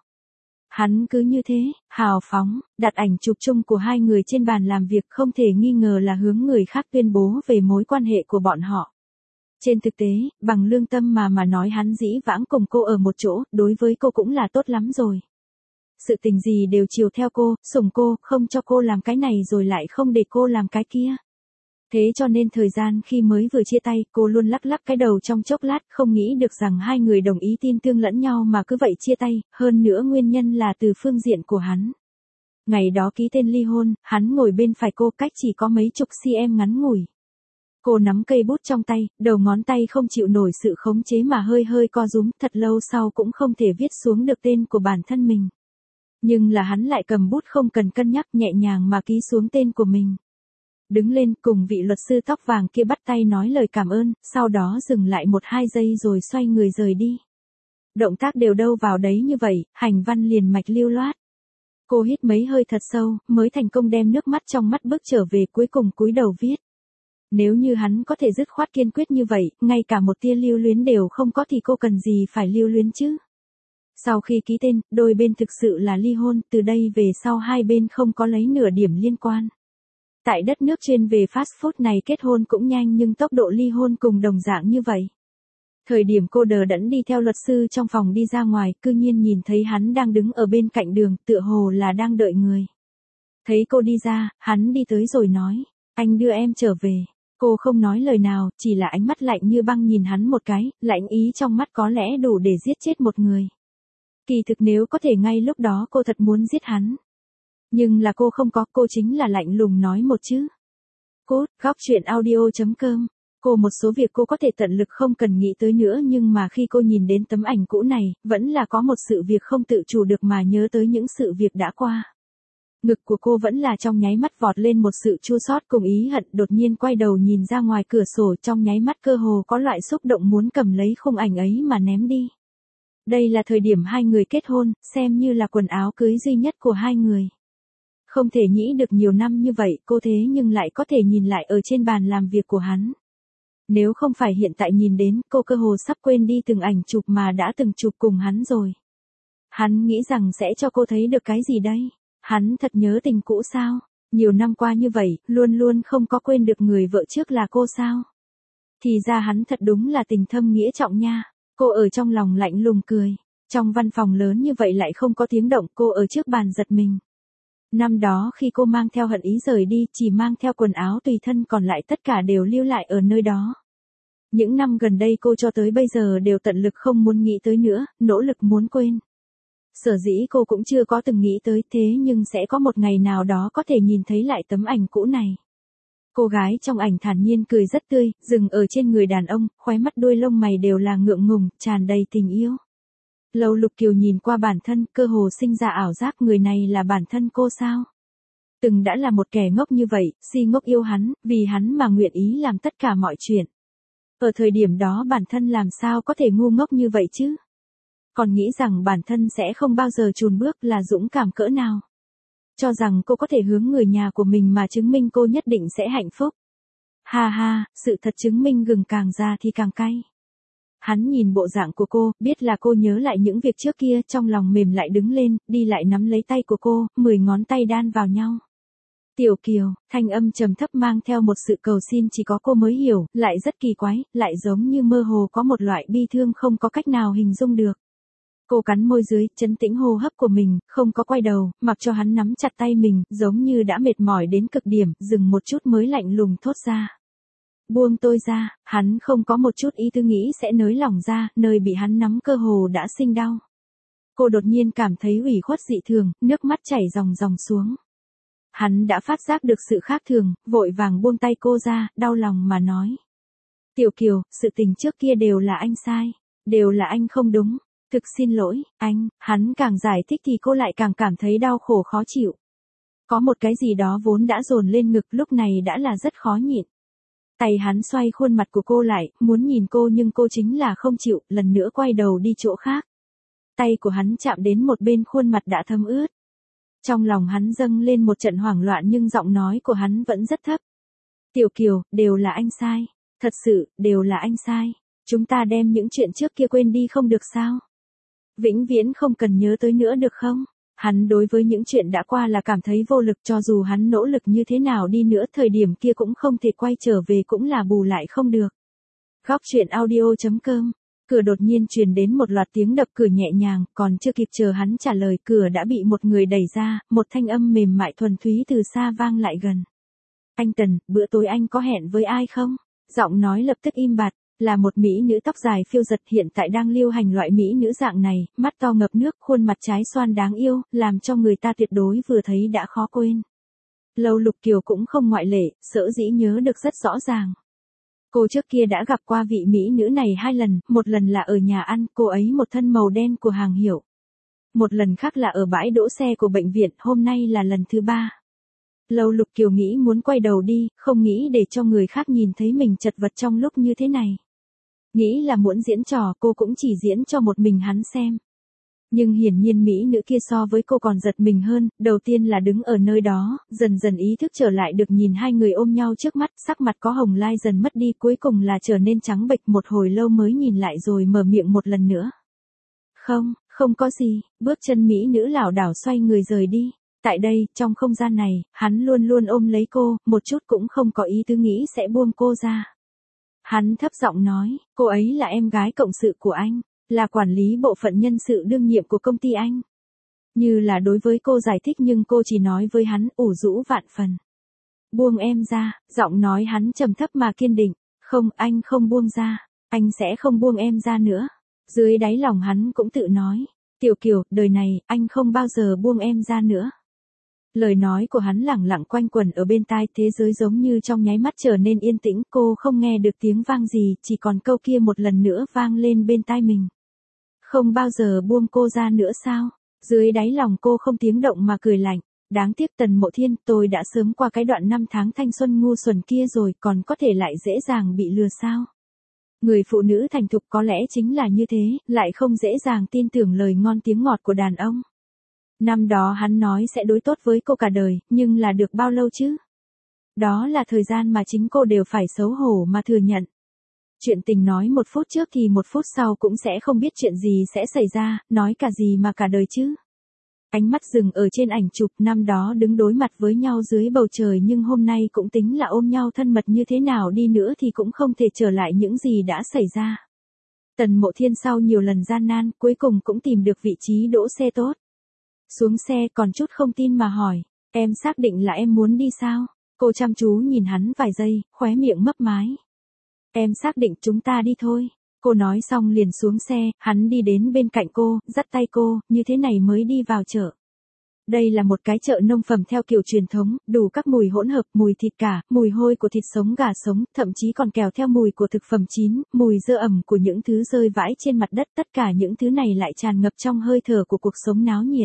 Hắn cứ như thế, hào phóng, đặt ảnh chụp chung của hai người trên bàn làm việc, không thể nghi ngờ là hướng người khác tuyên bố về mối quan hệ của bọn họ. Trên thực tế, bằng lương tâm mà mà nói hắn dĩ vãng cùng cô ở một chỗ, đối với cô cũng là tốt lắm rồi. Sự tình gì đều chiều theo cô, sủng cô, không cho cô làm cái này rồi lại không để cô làm cái kia. Thế cho nên thời gian khi mới vừa chia tay, cô luôn lắc lắc cái đầu trong chốc lát, không nghĩ được rằng hai người đồng ý tin tương lẫn nhau mà cứ vậy chia tay, hơn nữa nguyên nhân là từ phương diện của hắn. Ngày đó ký tên ly hôn, hắn ngồi bên phải cô, cách chỉ có mấy chục cm ngắn ngủi. Cô nắm cây bút trong tay, đầu ngón tay không chịu nổi sự khống chế mà hơi hơi co rúm, thật lâu sau cũng không thể viết xuống được tên của bản thân mình. Nhưng là hắn lại cầm bút không cần cân nhắc, nhẹ nhàng mà ký xuống tên của mình. Đứng lên, cùng vị luật sư tóc vàng kia bắt tay nói lời cảm ơn, sau đó dừng lại một hai giây rồi xoay người rời đi. Động tác đều đâu vào đấy như vậy, hành văn liền mạch lưu loát. Cô hít mấy hơi thật sâu, mới thành công đem nước mắt trong mắt bước trở về, cuối cùng cúi đầu viết. Nếu như hắn có thể dứt khoát kiên quyết như vậy, ngay cả một tia lưu luyến đều không có thì cô cần gì phải lưu luyến chứ. Sau khi ký tên, đôi bên thực sự là ly hôn, từ đây về sau hai bên không có lấy nửa điểm liên quan. Tại đất nước chuyên về fast food này kết hôn cũng nhanh nhưng tốc độ ly hôn cùng đồng dạng như vậy. Thời điểm cô đờ đẫn đi theo luật sư trong phòng đi ra ngoài, cư nhiên nhìn thấy hắn đang đứng ở bên cạnh đường, tựa hồ là đang đợi người. Thấy cô đi ra, hắn đi tới rồi nói, anh đưa em trở về. Cô không nói lời nào, chỉ là ánh mắt lạnh như băng nhìn hắn một cái, lạnh ý trong mắt có lẽ đủ để giết chết một người. Kỳ thực nếu có thể ngay lúc đó cô thật muốn giết hắn. Nhưng là cô không có, cô chính là lạnh lùng nói một chữ. Cốt, góc truyện audio chấm com. Cô một số việc cô có thể tận lực không cần nghĩ tới nữa nhưng mà khi cô nhìn đến tấm ảnh cũ này, vẫn là có một sự việc không tự chủ được mà nhớ tới những sự việc đã qua. Ngực của cô vẫn là trong nháy mắt vọt lên một sự chua xót cùng ý hận, đột nhiên quay đầu nhìn ra ngoài cửa sổ, trong nháy mắt cơ hồ có loại xúc động muốn cầm lấy khung ảnh ấy mà ném đi. Đây là thời điểm hai người kết hôn, xem như là quần áo cưới duy nhất của hai người. Không thể nghĩ được nhiều năm như vậy cô thế nhưng lại có thể nhìn lại ở trên bàn làm việc của hắn. Nếu không phải hiện tại nhìn đến, cô cơ hồ sắp quên đi từng ảnh chụp mà đã từng chụp cùng hắn rồi. Hắn nghĩ rằng sẽ cho cô thấy được cái gì đây? Hắn thật nhớ tình cũ sao? Nhiều năm qua như vậy, luôn luôn không có quên được người vợ trước là cô sao? Thì ra hắn thật đúng là tình thâm nghĩa trọng nha. Cô ở trong lòng lạnh lùng cười. Trong văn phòng lớn như vậy lại không có tiếng động, cô ở trước bàn giật mình. Năm đó khi cô mang theo hận ý rời đi, chỉ mang theo quần áo tùy thân, còn lại tất cả đều lưu lại ở nơi đó. Những năm gần đây cô cho tới bây giờ đều tận lực không muốn nghĩ tới nữa, nỗ lực muốn quên. Sở dĩ cô cũng chưa có từng nghĩ tới, thế nhưng sẽ có một ngày nào đó có thể nhìn thấy lại tấm ảnh cũ này. Cô gái trong ảnh thản nhiên cười rất tươi, dừng ở trên người đàn ông, khóe mắt đuôi lông mày đều là ngượng ngùng, tràn đầy tình yêu. Lầu Lục Kiều nhìn qua bản thân, cơ hồ sinh ra ảo giác người này là bản thân cô sao? Từng đã là một kẻ ngốc như vậy, si ngốc yêu hắn, vì hắn mà nguyện ý làm tất cả mọi chuyện. Ở thời điểm đó bản thân làm sao có thể ngu ngốc như vậy chứ? Còn nghĩ rằng bản thân sẽ không bao giờ chùn bước là dũng cảm cỡ nào. Cho rằng cô có thể hướng người nhà của mình mà chứng minh cô nhất định sẽ hạnh phúc. Ha ha, sự thật chứng minh gừng càng già thì càng cay. Hắn nhìn bộ dạng của cô, biết là cô nhớ lại những việc trước kia, trong lòng mềm lại đứng lên, đi lại nắm lấy tay của cô, mười ngón tay đan vào nhau. Tiểu Kiều, thanh âm trầm thấp mang theo một sự cầu xin chỉ có cô mới hiểu, lại rất kỳ quái, lại giống như mơ hồ có một loại bi thương không có cách nào hình dung được. Cô cắn môi dưới, trấn tĩnh hô hấp của mình, không có quay đầu, mặc cho hắn nắm chặt tay mình, giống như đã mệt mỏi đến cực điểm, dừng một chút mới lạnh lùng thốt ra. Buông tôi ra, hắn không có một chút ý tư nghĩ sẽ nới lỏng ra, nơi bị hắn nắm cơ hồ đã sinh đau. Cô đột nhiên cảm thấy ủy khuất dị thường, nước mắt chảy ròng ròng xuống. Hắn đã phát giác được sự khác thường, vội vàng buông tay cô ra, đau lòng mà nói. Tiểu Kiều, sự tình trước kia đều là anh sai, đều là anh không đúng. Thực xin lỗi, anh, hắn càng giải thích thì cô lại càng cảm thấy đau khổ khó chịu. Có một cái gì đó vốn đã dồn lên ngực lúc này đã là rất khó nhịn. Tay hắn xoay khuôn mặt của cô lại, muốn nhìn cô nhưng cô chính là không chịu, lần nữa quay đầu đi chỗ khác. Tay của hắn chạm đến một bên khuôn mặt đã thấm ướt. Trong lòng hắn dâng lên một trận hoảng loạn nhưng giọng nói của hắn vẫn rất thấp. Tiểu Kiều, đều là anh sai. Thật sự, đều là anh sai. Chúng ta đem những chuyện trước kia quên đi không được sao? Vĩnh viễn không cần nhớ tới nữa được không? Hắn đối với những chuyện đã qua là cảm thấy vô lực, cho dù hắn nỗ lực như thế nào đi nữa thời điểm kia cũng không thể quay trở về, cũng là bù lại không được. Góc truyện audio chấm com. Cửa đột nhiên truyền đến một loạt tiếng đập cửa nhẹ nhàng, còn chưa kịp chờ hắn trả lời, cửa đã bị một người đẩy ra, một thanh âm mềm mại thuần túy từ xa vang lại gần. Anh Tần, bữa tối anh có hẹn với ai không? Giọng nói lập tức im bặt. Là một mỹ nữ tóc dài phiêu giật, hiện tại đang lưu hành loại mỹ nữ dạng này, mắt to ngập nước, khuôn mặt trái xoan đáng yêu, làm cho người ta tuyệt đối vừa thấy đã khó quên. Lầu Lục Kiều cũng không ngoại lệ, sở dĩ nhớ được rất rõ ràng. Cô trước kia đã gặp qua vị mỹ nữ này hai lần, một lần là ở nhà ăn, cô ấy một thân màu đen của hàng hiệu. Một lần khác là ở bãi đỗ xe của bệnh viện, hôm nay là lần thứ ba. Lầu Lục Kiều nghĩ muốn quay đầu đi, không nghĩ để cho người khác nhìn thấy mình chật vật trong lúc như thế này. Nghĩ là muốn diễn trò, cô cũng chỉ diễn cho một mình hắn xem. Nhưng hiển nhiên mỹ nữ kia so với cô còn giật mình hơn, đầu tiên là đứng ở nơi đó, dần dần ý thức trở lại được nhìn hai người ôm nhau trước mắt, sắc mặt có hồng lai dần mất đi, cuối cùng là trở nên trắng bệch, một hồi lâu mới nhìn lại rồi mở miệng một lần nữa. Không, không có gì, bước chân mỹ nữ lảo đảo xoay người rời đi. Tại đây, trong không gian này, hắn luôn luôn ôm lấy cô, một chút cũng không có ý tứ nghĩ sẽ buông cô ra. Hắn thấp giọng nói, cô ấy là em gái cộng sự của anh, là quản lý bộ phận nhân sự đương nhiệm của công ty anh. Như là đối với cô giải thích nhưng cô chỉ nói với hắn, ủ rũ vạn phần. Buông em ra, giọng nói hắn trầm thấp mà kiên định, không, anh không buông ra, anh sẽ không buông em ra nữa. Dưới đáy lòng hắn cũng tự nói, Tiểu Kiều, đời này, anh không bao giờ buông em ra nữa. Lời nói của hắn lẳng lặng quanh quẩn ở bên tai, thế giới giống như trong nháy mắt trở nên yên tĩnh, cô không nghe được tiếng vang gì, chỉ còn câu kia một lần nữa vang lên bên tai mình. Không bao giờ buông cô ra nữa sao? Dưới đáy lòng cô không tiếng động mà cười lạnh. Đáng tiếc Tần Mộ Thiên, tôi đã sớm qua cái đoạn năm tháng thanh xuân ngu xuẩn kia rồi, còn có thể lại dễ dàng bị lừa sao? Người phụ nữ thành thục có lẽ chính là như thế, lại không dễ dàng tin tưởng lời ngon tiếng ngọt của đàn ông. Năm đó hắn nói sẽ đối tốt với cô cả đời, nhưng là được bao lâu chứ? Đó là thời gian mà chính cô đều phải xấu hổ mà thừa nhận. Chuyện tình nói một phút trước thì một phút sau cũng sẽ không biết chuyện gì sẽ xảy ra, nói cả gì mà cả đời chứ. Ánh mắt dừng ở trên ảnh chụp, năm đó đứng đối mặt với nhau dưới bầu trời nhưng hôm nay cũng tính là ôm nhau thân mật như thế nào đi nữa thì cũng không thể trở lại những gì đã xảy ra. Tần Mộ Thiên sau nhiều lần gian nan, cuối cùng cũng tìm được vị trí đỗ xe tốt. Xuống xe còn chút không tin mà hỏi, em xác định là em muốn đi sao? Cô chăm chú nhìn hắn vài giây, khóe miệng mấp mái. Em xác định, chúng ta đi thôi. Cô nói xong liền xuống xe, hắn đi đến bên cạnh cô, dắt tay cô, như thế này mới đi vào chợ. Đây là một cái chợ nông phẩm theo kiểu truyền thống, đủ các mùi hỗn hợp, mùi thịt cả, mùi hôi của thịt sống gà sống, thậm chí còn kèm theo mùi của thực phẩm chín, mùi dơ ẩm của những thứ rơi vãi trên mặt đất, tất cả những thứ này lại tràn ngập trong hơi thở của cuộc sống náo nhiệt.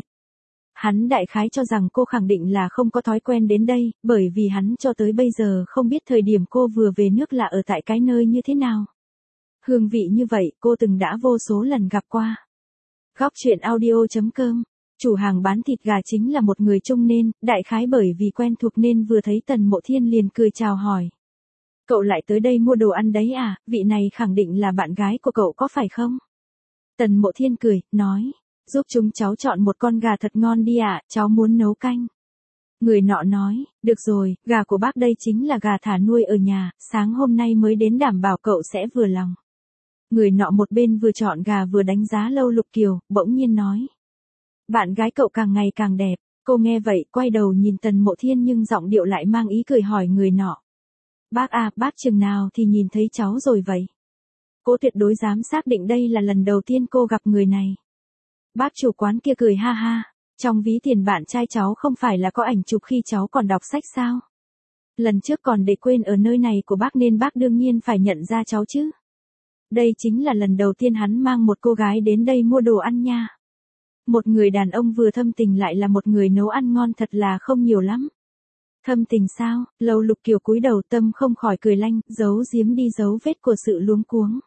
Hắn đại khái cho rằng cô khẳng định là không có thói quen đến đây, bởi vì hắn cho tới bây giờ không biết thời điểm cô vừa về nước là ở tại cái nơi như thế nào. Hương vị như vậy cô từng đã vô số lần gặp qua. Góc truyện audio chấm com. Chủ hàng bán thịt gà chính là một người trung niên, đại khái bởi vì quen thuộc nên vừa thấy Tần Mộ Thiên liền cười chào hỏi. Cậu lại tới đây mua đồ ăn đấy à, vị này khẳng định là bạn gái của cậu có phải không? Tần Mộ Thiên cười, nói, giúp chúng cháu chọn một con gà thật ngon đi ạ, cháu muốn nấu canh. Người nọ nói, được rồi, gà của bác đây chính là gà thả nuôi ở nhà, sáng hôm nay mới đến đảm bảo cậu sẽ vừa lòng. Người nọ một bên vừa chọn gà vừa đánh giá Lâu Lục Kiều, bỗng nhiên nói. Bạn gái cậu càng ngày càng đẹp. Cô nghe vậy, quay đầu nhìn Tần Mộ Thiên nhưng giọng điệu lại mang ý cười hỏi người nọ. Bác à, bác chừng nào thì nhìn thấy cháu rồi vậy? Cô tuyệt đối dám xác định đây là lần đầu tiên cô gặp người này. Bác chủ quán kia cười ha ha. Trong ví tiền bạn trai cháu không phải là có ảnh chụp khi cháu còn đọc sách sao? Lần trước còn để quên ở nơi này của bác nên bác đương nhiên phải nhận ra cháu chứ. Đây chính là lần đầu tiên hắn mang một cô gái đến đây mua đồ ăn nha. Một người đàn ông vừa thâm tình lại là một người nấu ăn ngon thật là không nhiều lắm. Thâm tình sao? Lâu Lục Kiều cúi đầu, tâm không khỏi cười lanh, giấu giếm đi dấu vết của sự luống cuống.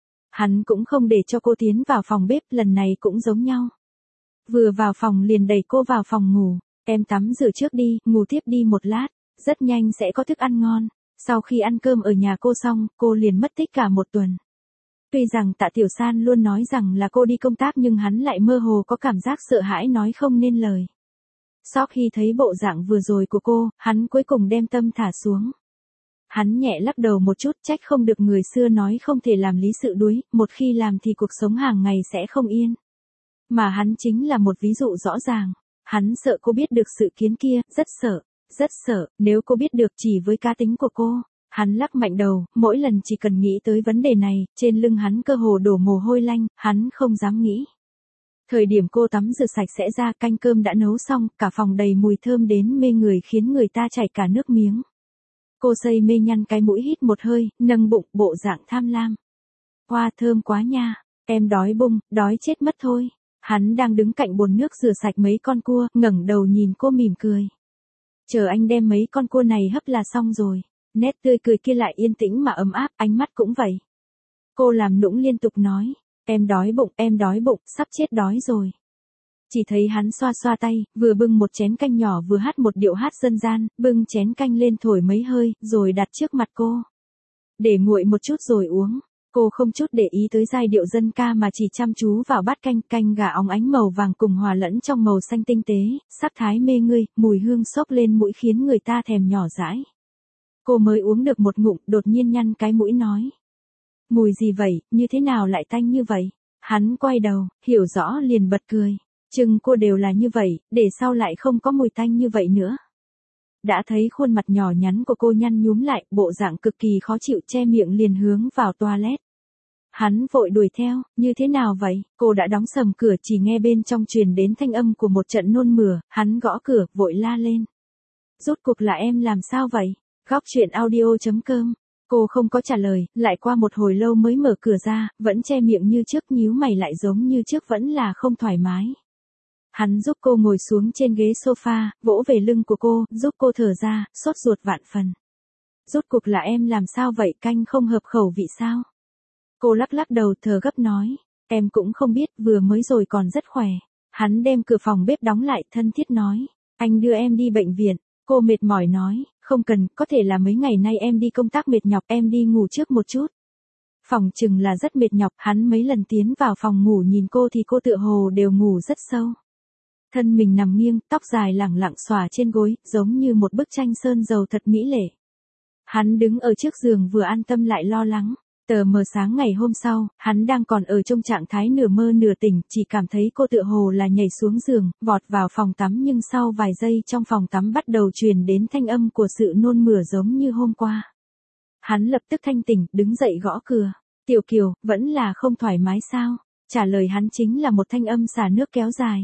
Hắn cũng không để cho cô tiến vào phòng bếp, lần này cũng giống nhau. Vừa vào phòng liền đẩy cô vào phòng ngủ, em tắm rửa trước đi, ngủ tiếp đi một lát, rất nhanh sẽ có thức ăn ngon. Sau khi ăn cơm ở nhà cô xong, cô liền mất tích cả một tuần. Tuy rằng Tạ Tiểu San luôn nói rằng là cô đi công tác nhưng hắn lại mơ hồ có cảm giác sợ hãi nói không nên lời. Sau khi thấy bộ dạng vừa rồi của cô, hắn cuối cùng đem tâm thả xuống. Hắn nhẹ lắc đầu một chút, trách không được người xưa nói không thể làm lý sự đuối, một khi làm thì cuộc sống hàng ngày sẽ không yên. Mà hắn chính là một ví dụ rõ ràng. Hắn sợ cô biết được sự kiến kia, rất sợ, rất sợ, nếu cô biết được chỉ với cá tính của cô. Hắn lắc mạnh đầu, mỗi lần chỉ cần nghĩ tới vấn đề này, trên lưng hắn cơ hồ đổ mồ hôi lanh, hắn không dám nghĩ. Thời điểm cô tắm rửa sạch sẽ ra, canh cơm đã nấu xong, cả phòng đầy mùi thơm đến mê người khiến người ta chảy cả nước miếng. Cô say mê nhăn cái mũi hít một hơi, nâng bụng, bộ dạng tham lam. Hoa thơm quá nha, em đói bụng, đói chết mất thôi. Hắn đang đứng cạnh bồn nước rửa sạch mấy con cua, ngẩng đầu nhìn cô mỉm cười. Chờ anh đem mấy con cua này hấp là xong rồi. Nét tươi cười kia lại yên tĩnh mà ấm áp, ánh mắt cũng vậy. Cô làm nũng liên tục nói, em đói bụng, em đói bụng, sắp chết đói rồi. Chỉ thấy hắn xoa xoa tay, vừa bưng một chén canh nhỏ vừa hát một điệu hát dân gian, bưng chén canh lên thổi mấy hơi, rồi đặt trước mặt cô. Để nguội một chút rồi uống. Cô không chút để ý tới giai điệu dân ca mà chỉ chăm chú vào bát canh, canh gà óng ánh màu vàng cùng hòa lẫn trong màu xanh tinh tế, sắc thái mê người, mùi hương xốc lên mũi khiến người ta thèm nhỏ dãi. Cô mới uống được một ngụm, đột nhiên nhăn cái mũi nói. Mùi gì vậy, như thế nào lại tanh như vậy? Hắn quay đầu, hiểu rõ liền bật cười. Chừng cô đều là như vậy, để sau lại không có mùi tanh như vậy nữa. Đã thấy khuôn mặt nhỏ nhắn của cô nhăn nhúm lại, bộ dạng cực kỳ khó chịu, che miệng liền hướng vào toilet. Hắn vội đuổi theo, như thế nào vậy? Cô đã đóng sầm cửa, chỉ nghe bên trong truyền đến thanh âm của một trận nôn mửa, hắn gõ cửa, vội la lên. Rốt cuộc là em làm sao vậy? Góc truyện audio chấm com. Cô không có trả lời, lại qua một hồi lâu mới mở cửa ra, vẫn che miệng như trước, nhíu mày lại giống như trước vẫn là không thoải mái. Hắn giúp cô ngồi xuống trên ghế sofa, vỗ về lưng của cô, giúp cô thở ra, sốt ruột vạn phần. Rốt cuộc là em làm sao vậy, canh không hợp khẩu vị sao? Cô lắc lắc đầu thở gấp nói, em cũng không biết, vừa mới rồi còn rất khỏe. Hắn đem cửa phòng bếp đóng lại, thân thiết nói, anh đưa em đi bệnh viện. Cô mệt mỏi nói, không cần, có thể là mấy ngày nay em đi công tác mệt nhọc, em đi ngủ trước một chút. Phòng chừng là rất mệt nhọc, hắn mấy lần tiến vào phòng ngủ nhìn cô thì cô tựa hồ đều ngủ rất sâu. Thân mình nằm nghiêng, tóc dài lẳng lặng xõa trên gối, giống như một bức tranh sơn dầu thật mỹ lệ. Hắn đứng ở trước giường vừa an tâm lại lo lắng. Tờ mờ sáng ngày hôm sau, hắn đang còn ở trong trạng thái nửa mơ nửa tỉnh, chỉ cảm thấy cô tựa hồ là nhảy xuống giường, vọt vào phòng tắm, nhưng sau vài giây trong phòng tắm bắt đầu truyền đến thanh âm của sự nôn mửa giống như hôm qua. Hắn lập tức thanh tỉnh, đứng dậy gõ cửa. Tiểu Kiều, vẫn là không thoải mái sao? Trả lời hắn chính là một thanh âm xả nước kéo dài.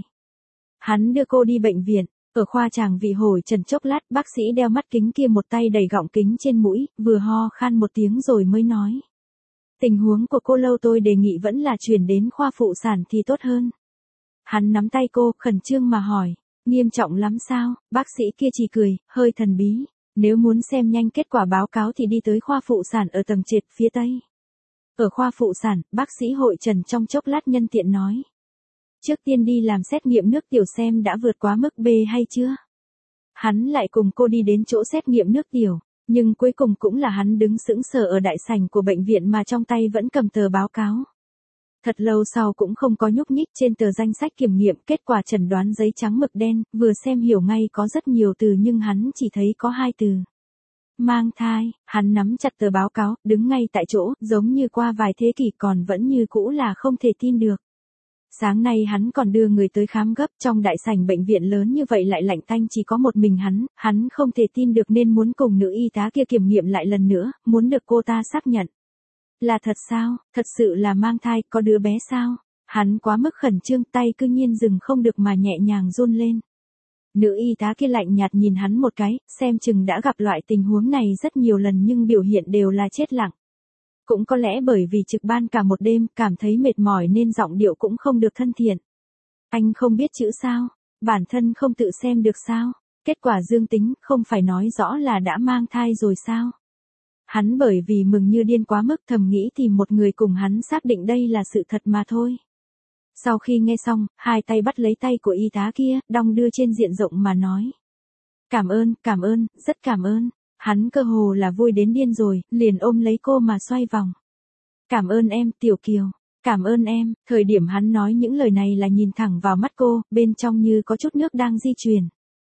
Hắn đưa cô đi bệnh viện. Ở khoa chàng vị hồi trần chốc lát, bác sĩ đeo mắt kính kia một tay đẩy gọng kính trên mũi, vừa ho khan một tiếng rồi mới nói. Tình huống của cô lâu tôi đề nghị vẫn là chuyển đến khoa phụ sản thì tốt hơn. Hắn nắm tay cô, khẩn trương mà hỏi. Nghiêm trọng lắm sao? Bác sĩ kia chỉ cười, hơi thần bí. Nếu muốn xem nhanh kết quả báo cáo thì đi tới khoa phụ sản ở tầng trệt phía tây. Ở khoa phụ sản, bác sĩ hội trần trong chốc lát nhân tiện nói. Trước tiên đi làm xét nghiệm nước tiểu xem đã vượt quá mức B hay chưa. Hắn lại cùng cô đi đến chỗ xét nghiệm nước tiểu, nhưng cuối cùng cũng là hắn đứng sững sờ ở đại sảnh của bệnh viện mà trong tay vẫn cầm tờ báo cáo. Thật lâu sau cũng không có nhúc nhích trên tờ danh sách kiểm nghiệm, kết quả chẩn đoán giấy trắng mực đen, vừa xem hiểu ngay có rất nhiều từ nhưng hắn chỉ thấy có hai từ. Mang thai. Hắn nắm chặt tờ báo cáo, đứng ngay tại chỗ, giống như qua vài thế kỷ còn vẫn như cũ là không thể tin được. Sáng nay hắn còn đưa người tới khám gấp, trong đại sảnh bệnh viện lớn như vậy lại lạnh tanh chỉ có một mình hắn, hắn không thể tin được nên muốn cùng nữ y tá kia kiểm nghiệm lại lần nữa, muốn được cô ta xác nhận. Là thật sao? Thật sự là mang thai, có đứa bé sao? Hắn quá mức khẩn trương, tay cứ nhiên dừng không được mà nhẹ nhàng run lên. Nữ y tá kia lạnh nhạt nhìn hắn một cái, xem chừng đã gặp loại tình huống này rất nhiều lần nhưng biểu hiện đều là chết lặng. Cũng có lẽ bởi vì trực ban cả một đêm, cảm thấy mệt mỏi nên giọng điệu cũng không được thân thiện. Anh không biết chữ sao? Bản thân không tự xem được sao? Kết quả dương tính, không phải nói rõ là đã mang thai rồi sao? Hắn bởi vì mừng như điên quá mức thầm nghĩ tìm một người cùng hắn xác định đây là sự thật mà thôi. Sau khi nghe xong, hai tay bắt lấy tay của y tá kia, đong đưa trên diện rộng mà nói. Cảm ơn, cảm ơn, rất cảm ơn. Hắn cơ hồ là vui đến điên rồi, liền ôm lấy cô mà xoay vòng. Cảm ơn em, Tiểu Kiều. Cảm ơn em. Thời điểm hắn nói những lời này là nhìn thẳng vào mắt cô, bên trong như có chút nước đang di chuyển.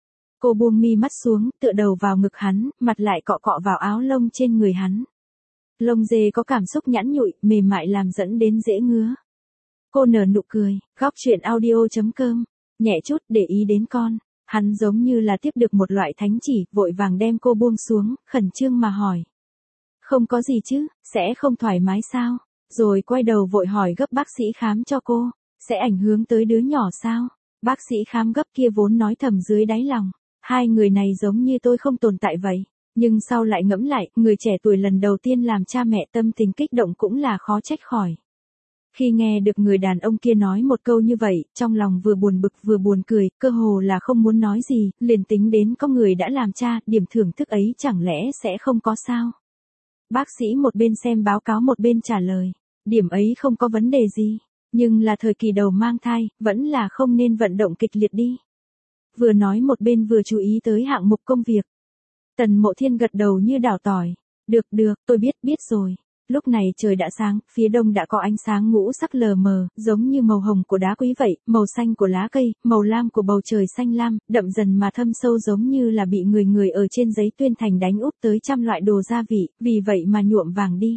Cô buông mi mắt xuống, tựa đầu vào ngực hắn, mặt lại cọ cọ vào áo lông trên người hắn. Lông dê có cảm xúc nhẵn nhụi, mềm mại làm dẫn đến dễ ngứa. Cô nở nụ cười, góc truyện audio chấm com. Nhẹ chút để ý đến con. Hắn giống như là tiếp được một loại thánh chỉ, vội vàng đem cô buông xuống, khẩn trương mà hỏi. Không có gì chứ, sẽ không thoải mái sao? Rồi quay đầu vội hỏi gấp bác sĩ khám cho cô, sẽ ảnh hưởng tới đứa nhỏ sao? Bác sĩ khám gấp kia vốn nói thầm dưới đáy lòng. Hai người này giống như tôi không tồn tại vậy. Nhưng sau lại ngẫm lại, người trẻ tuổi lần đầu tiên làm cha mẹ tâm tình kích động cũng là khó trách khỏi. Khi nghe được người đàn ông kia nói một câu như vậy, trong lòng vừa buồn bực vừa buồn cười, cơ hồ là không muốn nói gì, liền tính đến có người đã làm cha, điểm thưởng thức ấy chẳng lẽ sẽ không có sao? Bác sĩ một bên xem báo cáo một bên trả lời, điểm ấy không có vấn đề gì, nhưng là thời kỳ đầu mang thai, vẫn là không nên vận động kịch liệt đi. Vừa nói một bên vừa chú ý tới hạng mục công việc. Tần Mộ Thiên gật đầu như đảo tỏi, được được, tôi biết, biết rồi. Lúc này trời đã sáng, phía đông đã có ánh sáng ngũ sắc lờ mờ, giống như màu hồng của đá quý vậy, màu xanh của lá cây, màu lam của bầu trời xanh lam, đậm dần mà thâm sâu giống như là bị người người ở trên giấy tuyên thành đánh úp tới trăm loại đồ gia vị, vì vậy mà nhuộm vàng đi.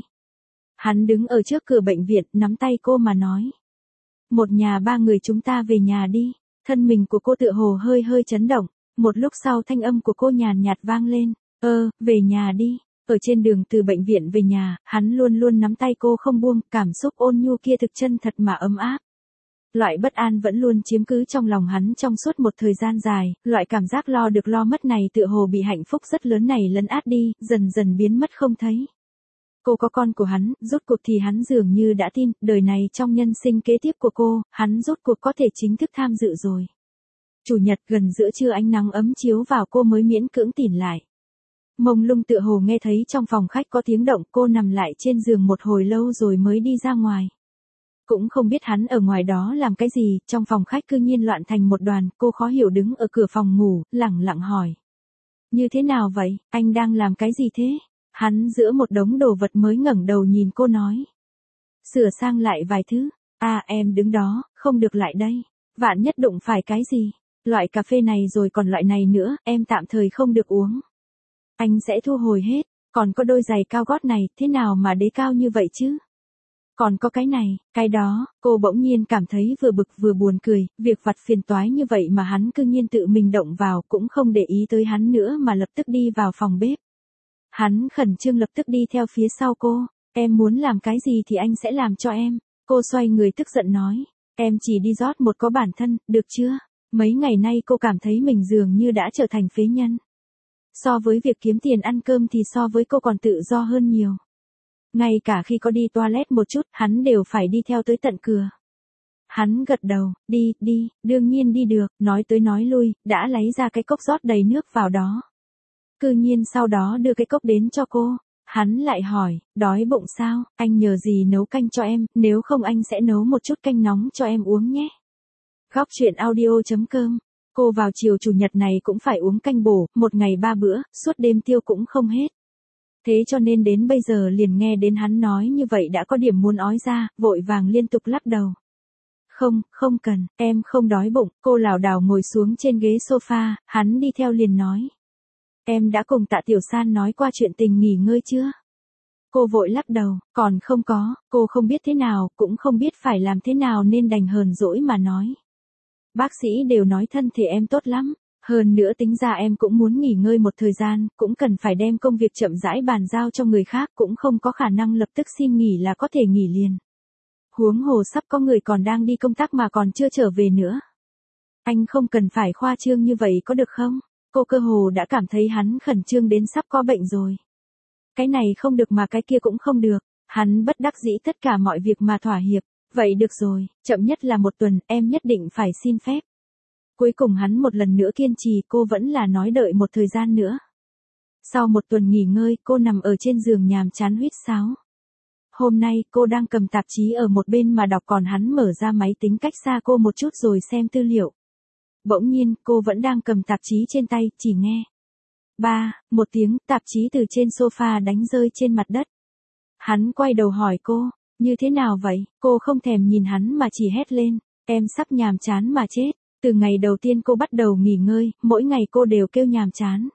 Hắn đứng ở trước cửa bệnh viện, nắm tay cô mà nói. Một nhà ba người chúng ta về nhà đi. Thân mình của cô tựa hồ hơi hơi chấn động, một lúc sau thanh âm của cô nhàn nhạt vang lên, ơ, về nhà đi. Ở trên đường từ bệnh viện về nhà, hắn luôn luôn nắm tay cô không buông, cảm xúc ôn nhu kia thực chân thật mà ấm áp. Loại bất an vẫn luôn chiếm cứ trong lòng hắn trong suốt một thời gian dài, loại cảm giác lo được lo mất này tựa hồ bị hạnh phúc rất lớn này lấn át đi, dần dần biến mất không thấy. Cô có con của hắn, rốt cuộc thì hắn dường như đã tin, đời này trong nhân sinh kế tiếp của cô, hắn rốt cuộc có thể chính thức tham dự rồi. Chủ nhật gần giữa trưa ánh nắng ấm chiếu vào cô mới miễn cưỡng tỉnh lại. Mông lung tựa hồ nghe thấy trong phòng khách có tiếng động, cô nằm lại trên giường một hồi lâu rồi mới đi ra ngoài. Cũng không biết hắn ở ngoài đó làm cái gì, trong phòng khách cư nhiên loạn thành một đoàn, cô khó hiểu đứng ở cửa phòng ngủ, lẳng lặng hỏi. Như thế nào vậy, anh đang làm cái gì thế? Hắn giữa một đống đồ vật mới ngẩng đầu nhìn cô nói. Sửa sang lại vài thứ, à em đứng đó, không được lại đây, vạn nhất đụng phải cái gì. Loại cà phê này rồi còn loại này nữa, em tạm thời không được uống. Anh sẽ thu hồi hết, còn có đôi giày cao gót này, thế nào mà đế cao như vậy chứ? Còn có cái này, cái đó, cô bỗng nhiên cảm thấy vừa bực vừa buồn cười, việc vặt phiền toái như vậy mà hắn cư nhiên tự mình động vào cũng không để ý tới hắn nữa mà lập tức đi vào phòng bếp. Hắn khẩn trương lập tức đi theo phía sau cô, em muốn làm cái gì thì anh sẽ làm cho em. Cô xoay người tức giận nói, em chỉ đi rót một có bản thân, được chưa? Mấy ngày nay cô cảm thấy mình dường như đã trở thành phế nhân. So với việc kiếm tiền ăn cơm thì so với cô còn tự do hơn nhiều. Ngay cả khi có đi toilet một chút, hắn đều phải đi theo tới tận cửa. Hắn gật đầu, đi, đi, đương nhiên đi được, nói tới nói lui, đã lấy ra cái cốc rót đầy nước vào đó. Cư nhiên sau đó đưa cái cốc đến cho cô. Hắn lại hỏi, đói bụng sao, anh nhờ gì nấu canh cho em, nếu không anh sẽ nấu một chút canh nóng cho em uống nhé. Góc chuyện audio chấm com. Cô vào chiều chủ nhật này cũng phải uống canh bổ, một ngày ba bữa, suốt đêm tiêu cũng không hết. Thế cho nên đến bây giờ liền nghe đến hắn nói như vậy đã có điểm muốn ói ra, vội vàng liên tục lắc đầu. Không, không cần, em không đói bụng, cô lảo đảo ngồi xuống trên ghế sofa, hắn đi theo liền nói. Em đã cùng Tạ Tiểu San nói qua chuyện tình nghỉ ngơi chưa? Cô vội lắc đầu, còn không có, cô không biết thế nào, cũng không biết phải làm thế nào nên đành hờn dỗi mà nói. Bác sĩ đều nói thân thể em tốt lắm, hơn nữa tính ra em cũng muốn nghỉ ngơi một thời gian, cũng cần phải đem công việc chậm rãi bàn giao cho người khác, cũng không có khả năng lập tức xin nghỉ là có thể nghỉ liền. Huống hồ sắp có người còn đang đi công tác mà còn chưa trở về nữa. Anh không cần phải khoa trương như vậy có được không? Cô cơ hồ đã cảm thấy hắn khẩn trương đến sắp có bệnh rồi. Cái này không được mà cái kia cũng không được, hắn bất đắc dĩ tất cả mọi việc mà thỏa hiệp. Vậy được rồi, chậm nhất là một tuần, em nhất định phải xin phép. Cuối cùng hắn một lần nữa kiên trì, cô vẫn là nói đợi một thời gian nữa. Sau một tuần nghỉ ngơi, cô nằm ở trên giường nhàm chán huýt sáo. Hôm nay, cô đang cầm tạp chí ở một bên mà đọc còn hắn mở ra máy tính cách xa cô một chút rồi xem tư liệu. Bỗng nhiên, cô vẫn đang cầm tạp chí trên tay, chỉ nghe. Ba, một tiếng, tạp chí từ trên sofa đánh rơi trên mặt đất. Hắn quay đầu hỏi cô, như thế nào vậy? Cô không thèm nhìn hắn mà chỉ hét lên, em sắp nhàm chán mà chết. Từ ngày đầu tiên cô bắt đầu nghỉ ngơi, mỗi ngày cô đều kêu nhàm chán.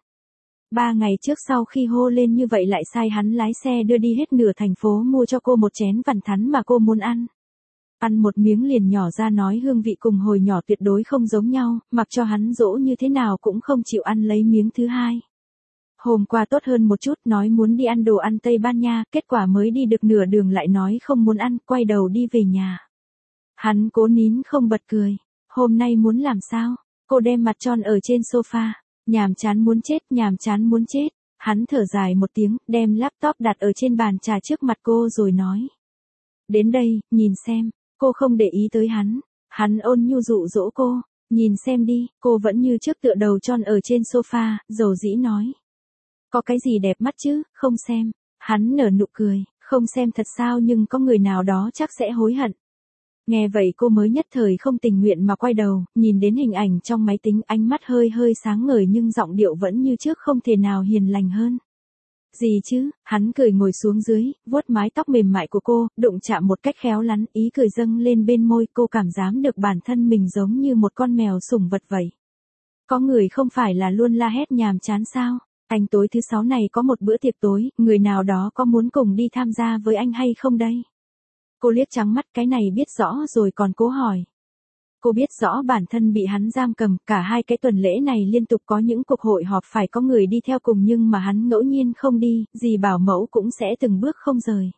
Ba ngày trước sau khi hô lên như vậy lại sai hắn lái xe đưa đi hết nửa thành phố mua cho cô một chén vằn thắn mà cô muốn ăn. Ăn một miếng liền nhỏ ra nói hương vị cùng hồi nhỏ tuyệt đối không giống nhau, mặc cho hắn dỗ như thế nào cũng không chịu ăn lấy miếng thứ hai. Hôm qua tốt hơn một chút nói muốn đi ăn đồ ăn Tây Ban Nha, kết quả mới đi được nửa đường lại nói không muốn ăn, quay đầu đi về nhà. Hắn cố nín không bật cười. Hôm nay muốn làm sao? Cô đem mặt tròn ở trên sofa. Nhàm chán muốn chết, nhàm chán muốn chết. Hắn thở dài một tiếng, đem laptop đặt ở trên bàn trà trước mặt cô rồi nói. Đến đây, nhìn xem. Cô không để ý tới hắn. Hắn ôn nhu dụ dỗ cô. Nhìn xem đi, cô vẫn như trước tựa đầu tròn ở trên sofa, dầu dĩ nói. Có cái gì đẹp mắt chứ, không xem. Hắn nở nụ cười, không xem thật sao nhưng có người nào đó chắc sẽ hối hận. Nghe vậy cô mới nhất thời không tình nguyện mà quay đầu, nhìn đến hình ảnh trong máy tính ánh mắt hơi hơi sáng ngời nhưng giọng điệu vẫn như trước không thể nào hiền lành hơn. Gì chứ, hắn cười ngồi xuống dưới, vuốt mái tóc mềm mại của cô, đụng chạm một cách khéo lắn, ý cười dâng lên bên môi cô cảm giác được bản thân mình giống như một con mèo sủng vật vậy. Có người không phải là luôn la hét nhàm chán sao? Anh tối thứ sáu này có một bữa tiệc tối, người nào đó có muốn cùng đi tham gia với anh hay không đây? Cô liếc trắng mắt cái này biết rõ rồi còn cố hỏi. Cô biết rõ bản thân bị hắn giam cầm, cả hai cái tuần lễ này liên tục có những cuộc hội họp phải có người đi theo cùng nhưng mà hắn ngẫu nhiên không đi, dì bảo mẫu cũng sẽ từng bước không rời.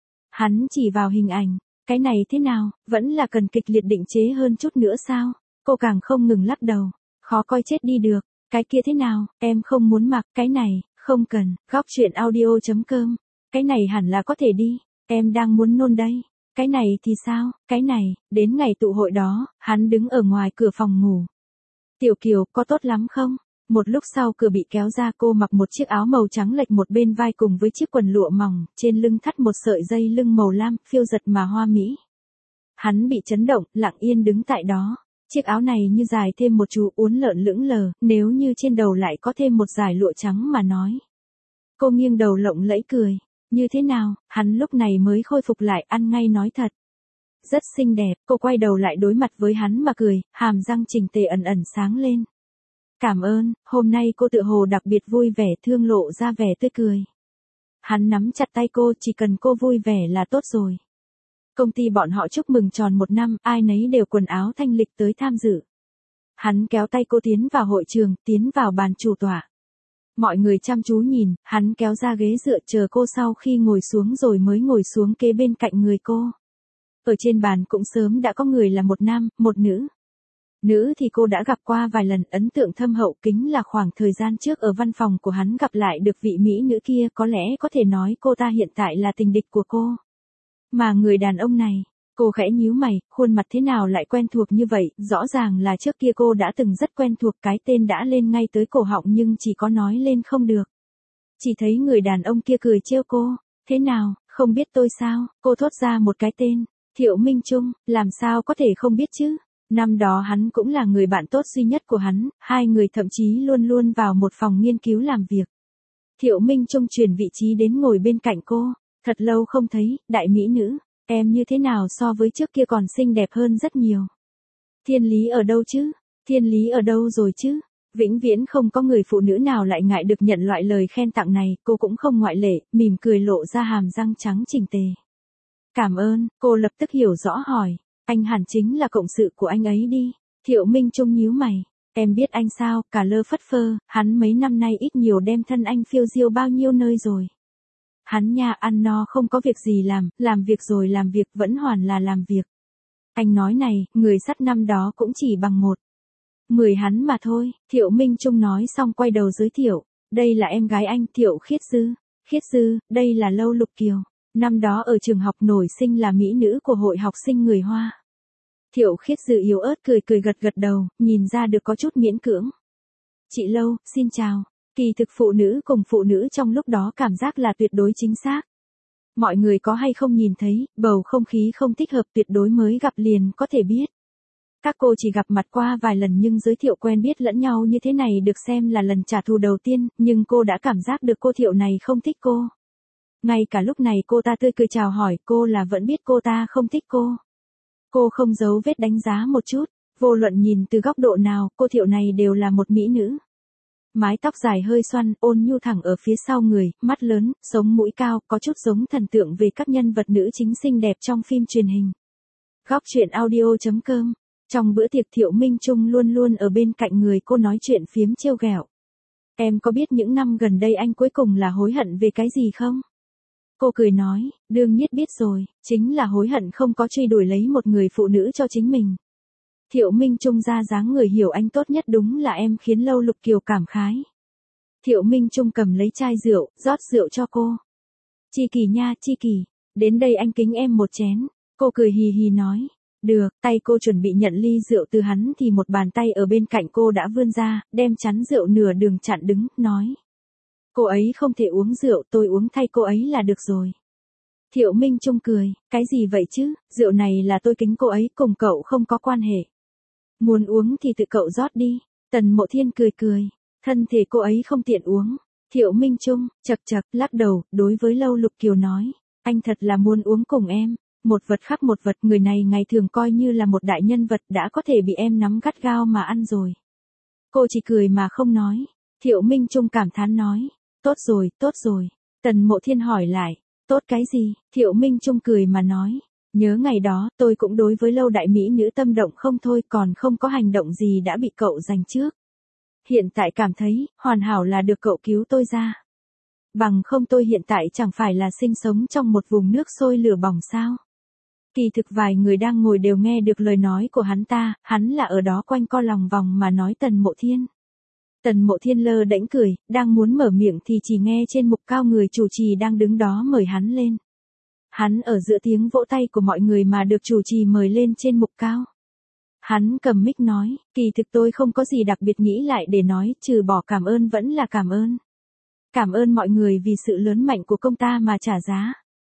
Hắn chỉ vào hình ảnh, cái này thế nào, vẫn là cần kịch liệt định chế hơn chút nữa sao? Cô càng không ngừng lắc đầu, khó coi chết đi được, cái kia thế nào, em không muốn mặc, cái này, không cần, góc chuyện audio chấm com, cái này hẳn là có thể đi, em đang muốn nôn đây. Cái này thì sao, cái này, đến ngày tụ hội đó, hắn đứng ở ngoài cửa phòng ngủ. Tiểu Kiều, có tốt lắm không? Một lúc sau cửa bị kéo ra cô mặc một chiếc áo màu trắng lệch một bên vai cùng với chiếc quần lụa mỏng, trên lưng thắt một sợi dây lưng màu lam, phiêu giật mà hoa mỹ. Hắn bị chấn động, lặng yên đứng tại đó. Chiếc áo này như dài thêm một chú uốn lượn lững lờ, nếu như trên đầu lại có thêm một dải lụa trắng mà nói. Cô nghiêng đầu lộng lẫy cười. Như thế nào, hắn lúc này mới khôi phục lại ăn ngay nói thật. rất xinh đẹp, cô quay đầu lại đối mặt với hắn mà cười, hàm răng chỉnh tề ẩn ẩn sáng lên. Cảm ơn, hôm nay cô tựa hồ đặc biệt vui vẻ, Thương lộ ra vẻ tươi cười. Hắn nắm chặt tay cô, chỉ cần cô vui vẻ là tốt rồi. Công ty bọn họ chúc mừng tròn một năm, ai nấy đều quần áo thanh lịch tới tham dự. Hắn kéo tay cô tiến vào hội trường, tiến vào bàn chủ tọa. Mọi người chăm chú nhìn, hắn kéo ra ghế dựa chờ cô sau khi ngồi xuống rồi mới ngồi xuống kế bên cạnh người cô. Ở trên bàn cũng sớm đã có người là một nam, một nữ. Nữ thì cô đã gặp qua vài lần, ấn tượng thâm hậu kính là khoảng thời gian trước ở văn phòng của hắn gặp lại được vị mỹ nữ kia, có lẽ có thể nói cô ta hiện tại là tình địch của cô. Mà người đàn ông này, cô khẽ nhíu mày, khuôn mặt thế nào lại quen thuộc như vậy, rõ ràng là trước kia cô đã từng rất quen thuộc, cái tên đã lên ngay tới cổ họng nhưng chỉ có nói lên không được. Chỉ thấy người đàn ông kia cười trêu cô, thế nào, không biết tôi sao, cô thốt ra một cái tên, Thiệu Minh Trung, làm sao có thể không biết chứ. Năm đó hắn cũng là người bạn tốt duy nhất của hắn, hai người thậm chí luôn luôn vào một phòng nghiên cứu làm việc. Thiệu Minh Trung chuyển vị trí đến ngồi bên cạnh cô, thật lâu không thấy, đại mỹ nữ, em như thế nào so với trước kia còn xinh đẹp hơn rất nhiều. Thiên lý ở đâu chứ, thiên lý ở đâu rồi chứ, vĩnh viễn không có người phụ nữ nào lại ngại được nhận loại lời khen tặng này, cô cũng không ngoại lệ, mỉm cười lộ ra hàm răng trắng chỉnh tề. Cảm ơn, cô lập tức hiểu rõ hỏi. Anh hẳn chính là cộng sự của anh ấy đi. Thiệu Minh Trung nhíu mày. Em biết anh sao, cả lơ phất phơ, hắn mấy năm nay ít nhiều đem thân anh phiêu diêu bao nhiêu nơi rồi. Hắn nhà ăn no không có việc gì làm, làm việc rồi làm việc vẫn hoàn là làm việc. Anh nói này, người sắt năm đó cũng chỉ bằng một. Mười hắn mà thôi, Thiệu Minh Trung nói xong quay đầu giới thiệu. Đây là em gái anh, Thiệu Khiết Dư. Khiết Dư, đây là Lâu Lục Kiều. Năm đó ở trường học nổi sinh là mỹ nữ của hội học sinh người Hoa. Thiệu Khiết Dư yếu ớt cười cười gật gật đầu, nhìn ra được có chút miễn cưỡng. Chị Lâu, xin chào. Kỳ thực phụ nữ cùng phụ nữ trong lúc đó cảm giác là tuyệt đối chính xác. Mọi người có hay không nhìn thấy, bầu không khí không thích hợp tuyệt đối mới gặp liền có thể biết. Các cô chỉ gặp mặt qua vài lần nhưng giới thiệu quen biết lẫn nhau như thế này được xem là lần trả thù đầu tiên, nhưng cô đã cảm giác được cô Thiệu này không thích cô. Ngay cả lúc này cô ta tươi cười chào hỏi cô là vẫn biết cô ta không thích cô. Cô không giấu vết đánh giá một chút, vô luận nhìn từ góc độ nào, cô Thiệu này đều là một mỹ nữ. Mái tóc dài hơi xoăn, ôn nhu thẳng ở phía sau người, mắt lớn, sống mũi cao, có chút giống thần tượng về các nhân vật nữ chính xinh đẹp trong phim truyền hình. Góc truyện audio chấm com. Trong bữa tiệc Thiệu Minh Trung luôn luôn ở bên cạnh người cô nói chuyện phiếm trêu ghẹo. Em có biết những năm gần đây anh cuối cùng là hối hận về cái gì không? Cô cười nói, đương nhiên biết rồi, chính là hối hận không có truy đuổi lấy một người phụ nữ cho chính mình. Thiệu Minh Trung ra dáng người hiểu anh tốt nhất đúng là em khiến Lâu Lục Kiều cảm khái. Thiệu Minh Trung cầm lấy chai rượu, rót rượu cho cô. Chi Kỳ nha, Chi Kỳ, đến đây anh kính em một chén. Cô cười hì hì nói, được, tay cô chuẩn bị nhận ly rượu từ hắn thì một bàn tay ở bên cạnh cô đã vươn ra, đem chắn rượu nửa đường chặn đứng, nói. Cô ấy không thể uống rượu, tôi uống thay cô ấy là được rồi. Thiệu Minh Trung cười, cái gì vậy chứ, rượu này là tôi kính cô ấy, cùng cậu không có quan hệ. Muốn uống thì tự cậu rót đi. Tần Mộ Thiên cười cười, thân thể cô ấy không tiện uống. Thiệu Minh Trung, chật chật, lắc đầu, đối với Lâu Lục Kiều nói, anh thật là muốn uống cùng em. Một vật khác một vật, người này ngày thường coi như là một đại nhân vật đã có thể bị em nắm gắt gao mà ăn rồi. Cô chỉ cười mà không nói. Thiệu Minh Trung cảm thán nói, tốt rồi, tốt rồi. Tần Mộ Thiên hỏi lại, tốt cái gì? Thiệu Minh Trung cười mà nói, nhớ ngày đó, tôi cũng đối với Lâu đại mỹ nữ tâm động không thôi, còn không có hành động gì đã bị cậu giành trước. Hiện tại cảm thấy, hoàn hảo là được cậu cứu tôi ra. Bằng không tôi hiện tại chẳng phải là sinh sống trong một vùng nước sôi lửa bỏng sao? Kỳ thực vài người đang ngồi đều nghe được lời nói của hắn ta, hắn là ở đó quanh co lòng vòng mà nói Tần Mộ Thiên. Tần Mộ Thiên lơ đễnh cười, đang muốn mở miệng thì chỉ nghe trên mục cao người chủ trì đang đứng đó mời hắn lên. Hắn ở giữa tiếng vỗ tay của mọi người mà được chủ trì mời lên trên mục cao. Hắn cầm mic nói, kỳ thực tôi không có gì đặc biệt nghĩ lại để nói, trừ bỏ cảm ơn vẫn là cảm ơn. Cảm ơn mọi người vì sự lớn mạnh của công ta mà trả giá.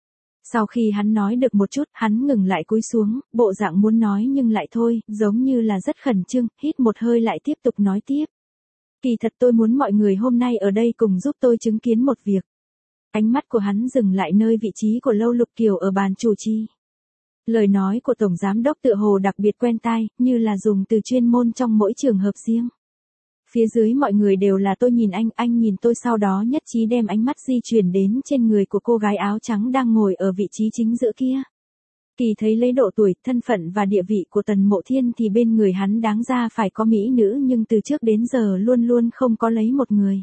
Sau khi hắn nói được một chút, hắn ngừng lại cúi xuống, bộ dạng muốn nói nhưng lại thôi, giống như là rất khẩn trương, hít một hơi lại tiếp tục nói tiếp. Kỳ thật tôi muốn mọi người hôm nay ở đây cùng giúp tôi chứng kiến một việc. Ánh mắt của hắn dừng lại nơi vị trí của Lâu Lục Kiều ở bàn chủ trì. Lời nói của Tổng Giám đốc tựa hồ đặc biệt quen tai, như là dùng từ chuyên môn trong mỗi trường hợp riêng. Phía dưới mọi người đều là tôi nhìn anh, anh nhìn tôi, sau đó nhất trí đem ánh mắt di chuyển đến trên người của cô gái áo trắng đang ngồi ở vị trí chính giữa kia. Kỳ thấy lấy độ tuổi, thân phận và địa vị của Tần Mộ Thiên thì bên người hắn đáng ra phải có mỹ nữ, nhưng từ trước đến giờ luôn luôn không có lấy một người.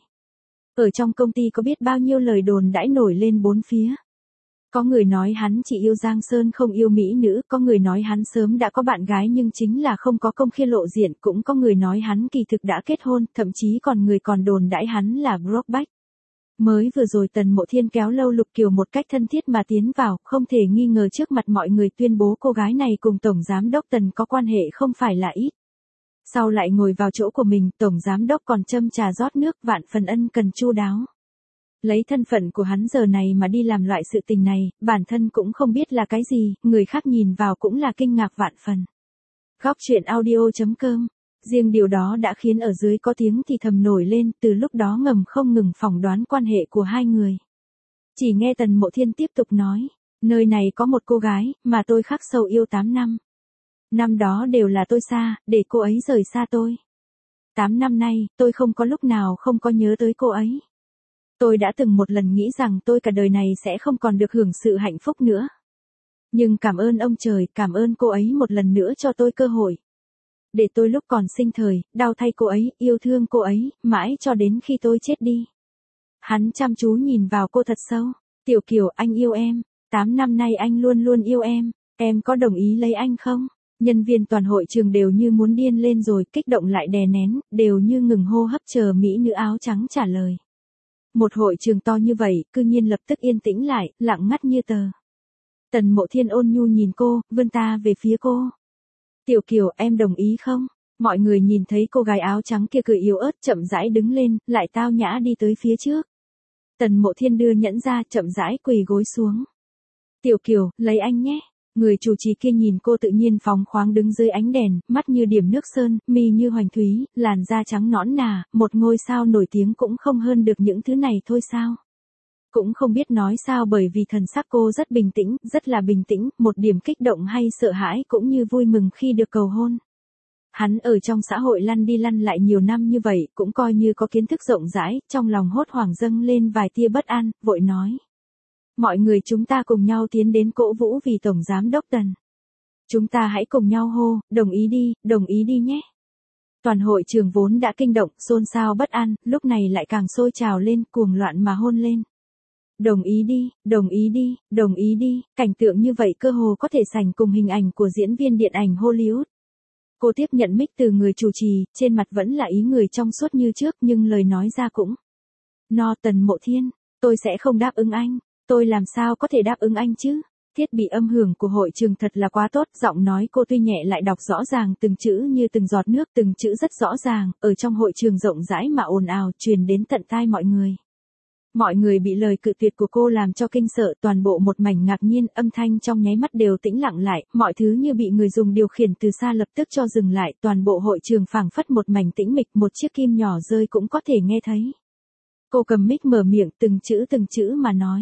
Ở trong công ty có biết bao nhiêu lời đồn đãi nổi lên bốn phía. Có người nói hắn chỉ yêu Giang Sơn không yêu mỹ nữ, có người nói hắn sớm đã có bạn gái nhưng chính là không có công khai lộ diện, cũng có người nói hắn kỳ thực đã kết hôn, thậm chí còn người còn đồn đãi hắn là Brokeback. Mới vừa rồi Tần Mộ Thiên kéo Lâu Lục Kiều một cách thân thiết mà tiến vào, không thể nghi ngờ trước mặt mọi người tuyên bố cô gái này cùng Tổng Giám đốc Tần có quan hệ không phải là ít. Sau lại ngồi vào chỗ của mình, Tổng Giám đốc còn châm trà rót nước, vạn phần ân cần chu đáo. Lấy thân phận của hắn giờ này mà đi làm loại sự tình này, bản thân cũng không biết là cái gì, người khác nhìn vào cũng là kinh ngạc vạn phần. Góc truyện audio chấm com. Riêng điều đó đã khiến ở dưới có tiếng thì thầm nổi lên, từ lúc đó ngầm không ngừng phỏng đoán quan hệ của hai người. Chỉ nghe Tần Mộ Thiên tiếp tục nói, nơi này có một cô gái, mà tôi khắc sâu yêu tám năm. Năm đó đều là tôi xa, để cô ấy rời xa tôi. Tám năm nay, tôi không có lúc nào không có nhớ tới cô ấy. Tôi đã từng một lần nghĩ rằng tôi cả đời này sẽ không còn được hưởng sự hạnh phúc nữa. Nhưng cảm ơn ông trời, cảm ơn cô ấy một lần nữa cho tôi cơ hội. Để tôi lúc còn sinh thời, đau thay cô ấy, yêu thương cô ấy, mãi cho đến khi tôi chết đi. Hắn chăm chú nhìn vào cô thật sâu. Tiểu Kiều, anh yêu em. Tám năm nay anh luôn luôn yêu em. Em có đồng ý lấy anh không? Nhân viên toàn hội trường đều như muốn điên lên rồi, kích động lại đè nén, đều như ngừng hô hấp chờ mỹ nữ áo trắng trả lời. Một hội trường to như vậy, cư nhiên lập tức yên tĩnh lại, lặng ngắt như tờ. Tần Mộ Thiên ôn nhu nhìn cô, vươn ta về phía cô. Tiểu Kiều, em đồng ý không? Mọi người nhìn thấy cô gái áo trắng kia cười yếu ớt, chậm rãi đứng lên, lại tao nhã đi tới phía trước. Tần Mộ Thiên đưa nhẫn ra, chậm rãi quỳ gối xuống. Tiểu Kiều, lấy anh nhé. Người chủ trì kia nhìn cô tự nhiên phóng khoáng đứng dưới ánh đèn, mắt như điểm nước sơn, mi như hoành thúy, làn da trắng nõn nà, một ngôi sao nổi tiếng cũng không hơn được những thứ này thôi sao? Cũng không biết nói sao, bởi vì thần sắc cô rất bình tĩnh, rất là bình tĩnh, một điểm kích động hay sợ hãi cũng như vui mừng khi được cầu hôn. Hắn ở trong xã hội lăn đi lăn lại nhiều năm như vậy, cũng coi như có kiến thức rộng rãi, trong lòng hốt hoảng dâng lên vài tia bất an, vội nói. Mọi người chúng ta cùng nhau tiến đến cổ vũ vì Tổng Giám đốc Tần. Chúng ta hãy cùng nhau hô, đồng ý đi, đồng ý đi nhé. Toàn hội trường vốn đã kinh động, xôn xao bất an, lúc này lại càng sôi trào lên, cuồng loạn mà hôn lên. Đồng ý đi, đồng ý đi, đồng ý đi, cảnh tượng như vậy cơ hồ có thể sánh cùng hình ảnh của diễn viên điện ảnh Hollywood. Cô tiếp nhận mic từ người chủ trì, trên mặt vẫn là ý người trong suốt như trước, nhưng lời nói ra cũng. No. Tần Mộ Thiên, tôi sẽ không đáp ứng anh, tôi làm sao có thể đáp ứng anh chứ? Thiết bị âm hưởng của hội trường thật là quá tốt, giọng nói cô tuy nhẹ lại đọc rõ ràng từng chữ như từng giọt nước, từng chữ rất rõ ràng, ở trong hội trường rộng rãi mà ồn ào truyền đến tận tai mọi người. Mọi người bị lời cự tuyệt của cô làm cho kinh sợ, toàn bộ một mảnh ngạc nhiên, âm thanh trong nháy mắt đều tĩnh lặng lại, mọi thứ như bị người dùng điều khiển từ xa lập tức cho dừng lại, toàn bộ hội trường phảng phất một mảnh tĩnh mịch, một chiếc kim nhỏ rơi cũng có thể nghe thấy. Cô cầm mic mở miệng từng chữ từng chữ mà nói.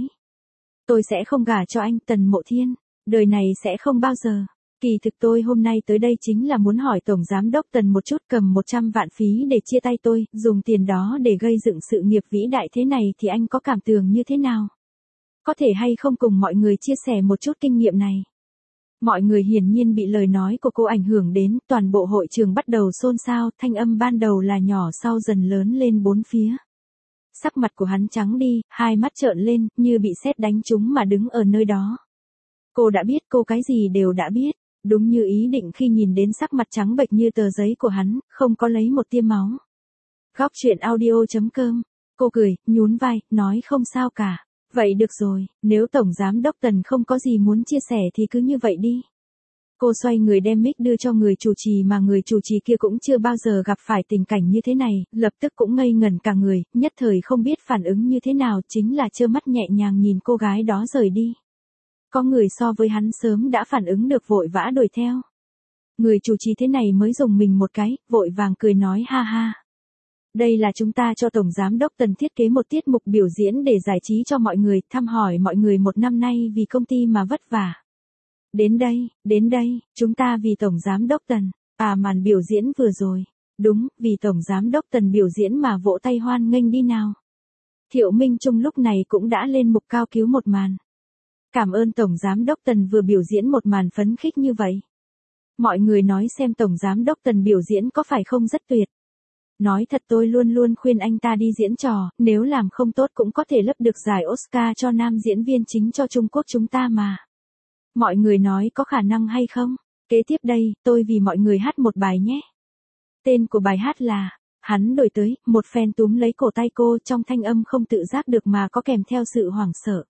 Tôi sẽ không gả cho anh, Tần Mộ Thiên, đời này sẽ không bao giờ. Kỳ thực tôi hôm nay tới đây chính là muốn hỏi Tổng Giám đốc Tần một chút, cầm một trăm vạn phí để chia tay tôi, dùng tiền đó để gây dựng sự nghiệp vĩ đại thế này thì anh có cảm tưởng như thế nào? Có thể hay không cùng mọi người chia sẻ một chút kinh nghiệm này? Mọi người hiển nhiên bị lời nói của cô ảnh hưởng đến, toàn bộ hội trường bắt đầu xôn xao, thanh âm ban đầu là nhỏ sau dần lớn lên bốn phía. Sắc mặt của hắn trắng đi, hai mắt trợn lên, như bị sét đánh trúng mà đứng ở nơi đó. Cô đã biết, cô cái gì đều đã biết. Đúng như ý định khi nhìn đến sắc mặt trắng bệch như tờ giấy của hắn, không có lấy một tia máu. Góc truyện audio chấm com. Cô cười, nhún vai, nói không sao cả. Vậy được rồi, nếu Tổng Giám đốc Tần không có gì muốn chia sẻ thì cứ như vậy đi. Cô xoay người đem mic đưa cho người chủ trì mà người chủ trì kia cũng chưa bao giờ gặp phải tình cảnh như thế này, lập tức cũng ngây ngẩn cả người, nhất thời không biết phản ứng như thế nào, chính là trơ mắt nhẹ nhàng nhìn cô gái đó rời đi. Có người so với hắn sớm đã phản ứng được vội vã đuổi theo. Người chủ trì thế này mới dùng mình một cái, vội vàng cười nói ha ha. Đây là chúng ta cho Tổng Giám đốc Tần thiết kế một tiết mục biểu diễn để giải trí cho mọi người, thăm hỏi mọi người một năm nay vì công ty mà vất vả. Đến đây, đến đây, chúng ta vì Tổng Giám Đốc Tần. À màn biểu diễn vừa rồi. Đúng, vì Tổng Giám Đốc Tần biểu diễn mà vỗ tay hoan nghênh đi nào. Thiệu Minh Trung lúc này cũng đã lên mục cao cứu một màn. Cảm ơn Tổng Giám Đốc Tần vừa biểu diễn một màn phấn khích như vậy. Mọi người nói xem Tổng Giám Đốc Tần biểu diễn có phải không rất tuyệt. Nói thật tôi luôn luôn khuyên anh ta đi diễn trò, nếu làm không tốt cũng có thể lấp được giải Oscar cho nam diễn viên chính cho Trung Quốc chúng ta mà. Mọi người nói có khả năng hay không? Kế tiếp đây, tôi vì mọi người hát một bài nhé. Tên của bài hát là, hắn đổi tới, một phen túm lấy cổ tay cô trong thanh âm không tự giác được mà có kèm theo sự hoảng sợ.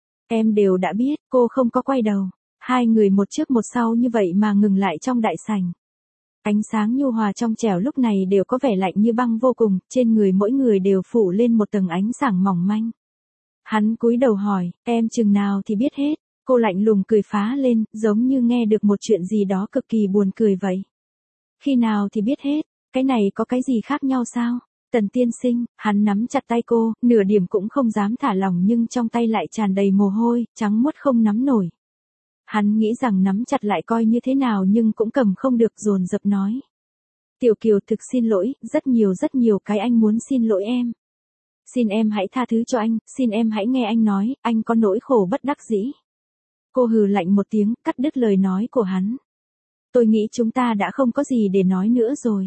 Em đều đã biết, cô không có quay đầu. Hai người một trước một sau như vậy mà ngừng lại trong đại sảnh. Ánh sáng nhu hòa trong trẻo lúc này đều có vẻ lạnh như băng vô cùng, trên người mỗi người đều phủ lên một tầng ánh sáng mỏng manh. Hắn cúi đầu hỏi, em chừng nào thì biết hết. Cô lạnh lùng cười phá lên, giống như nghe được một chuyện gì đó cực kỳ buồn cười vậy. Khi nào thì biết hết, cái này có cái gì khác nhau sao? Tần tiên sinh, hắn nắm chặt tay cô, nửa điểm cũng không dám thả lỏng nhưng trong tay lại tràn đầy mồ hôi, trắng muốt không nắm nổi. Hắn nghĩ rằng nắm chặt lại coi như thế nào nhưng cũng cầm không được dồn dập nói. Tiểu Kiều thực xin lỗi, rất nhiều rất nhiều cái anh muốn xin lỗi em. Xin em hãy tha thứ cho anh, xin em hãy nghe anh nói, anh có nỗi khổ bất đắc dĩ. Cô hừ lạnh một tiếng, cắt đứt lời nói của hắn. Tôi nghĩ chúng ta đã không có gì để nói nữa rồi.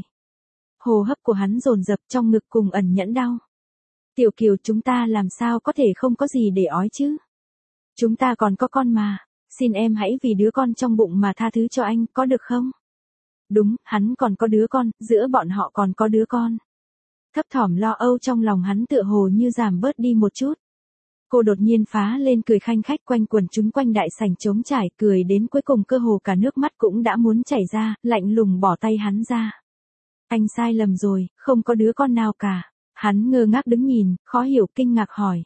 Hô hấp của hắn dồn dập trong ngực cùng ẩn nhẫn đau. Tiểu Kiều chúng ta làm sao có thể không có gì để ói chứ? Chúng ta còn có con mà. Xin em hãy vì đứa con trong bụng mà tha thứ cho anh, có được không? Đúng, hắn còn có đứa con, giữa bọn họ còn có đứa con. Thấp thỏm lo âu trong lòng hắn tựa hồ như giảm bớt đi một chút. Cô đột nhiên phá lên cười khanh khách quanh quần chúng quanh đại sảnh trống trải, cười đến cuối cùng cơ hồ cả nước mắt cũng đã muốn chảy ra, lạnh lùng bỏ tay hắn ra. Anh sai lầm rồi, không có đứa con nào cả. Hắn ngơ ngác đứng nhìn, khó hiểu kinh ngạc hỏi.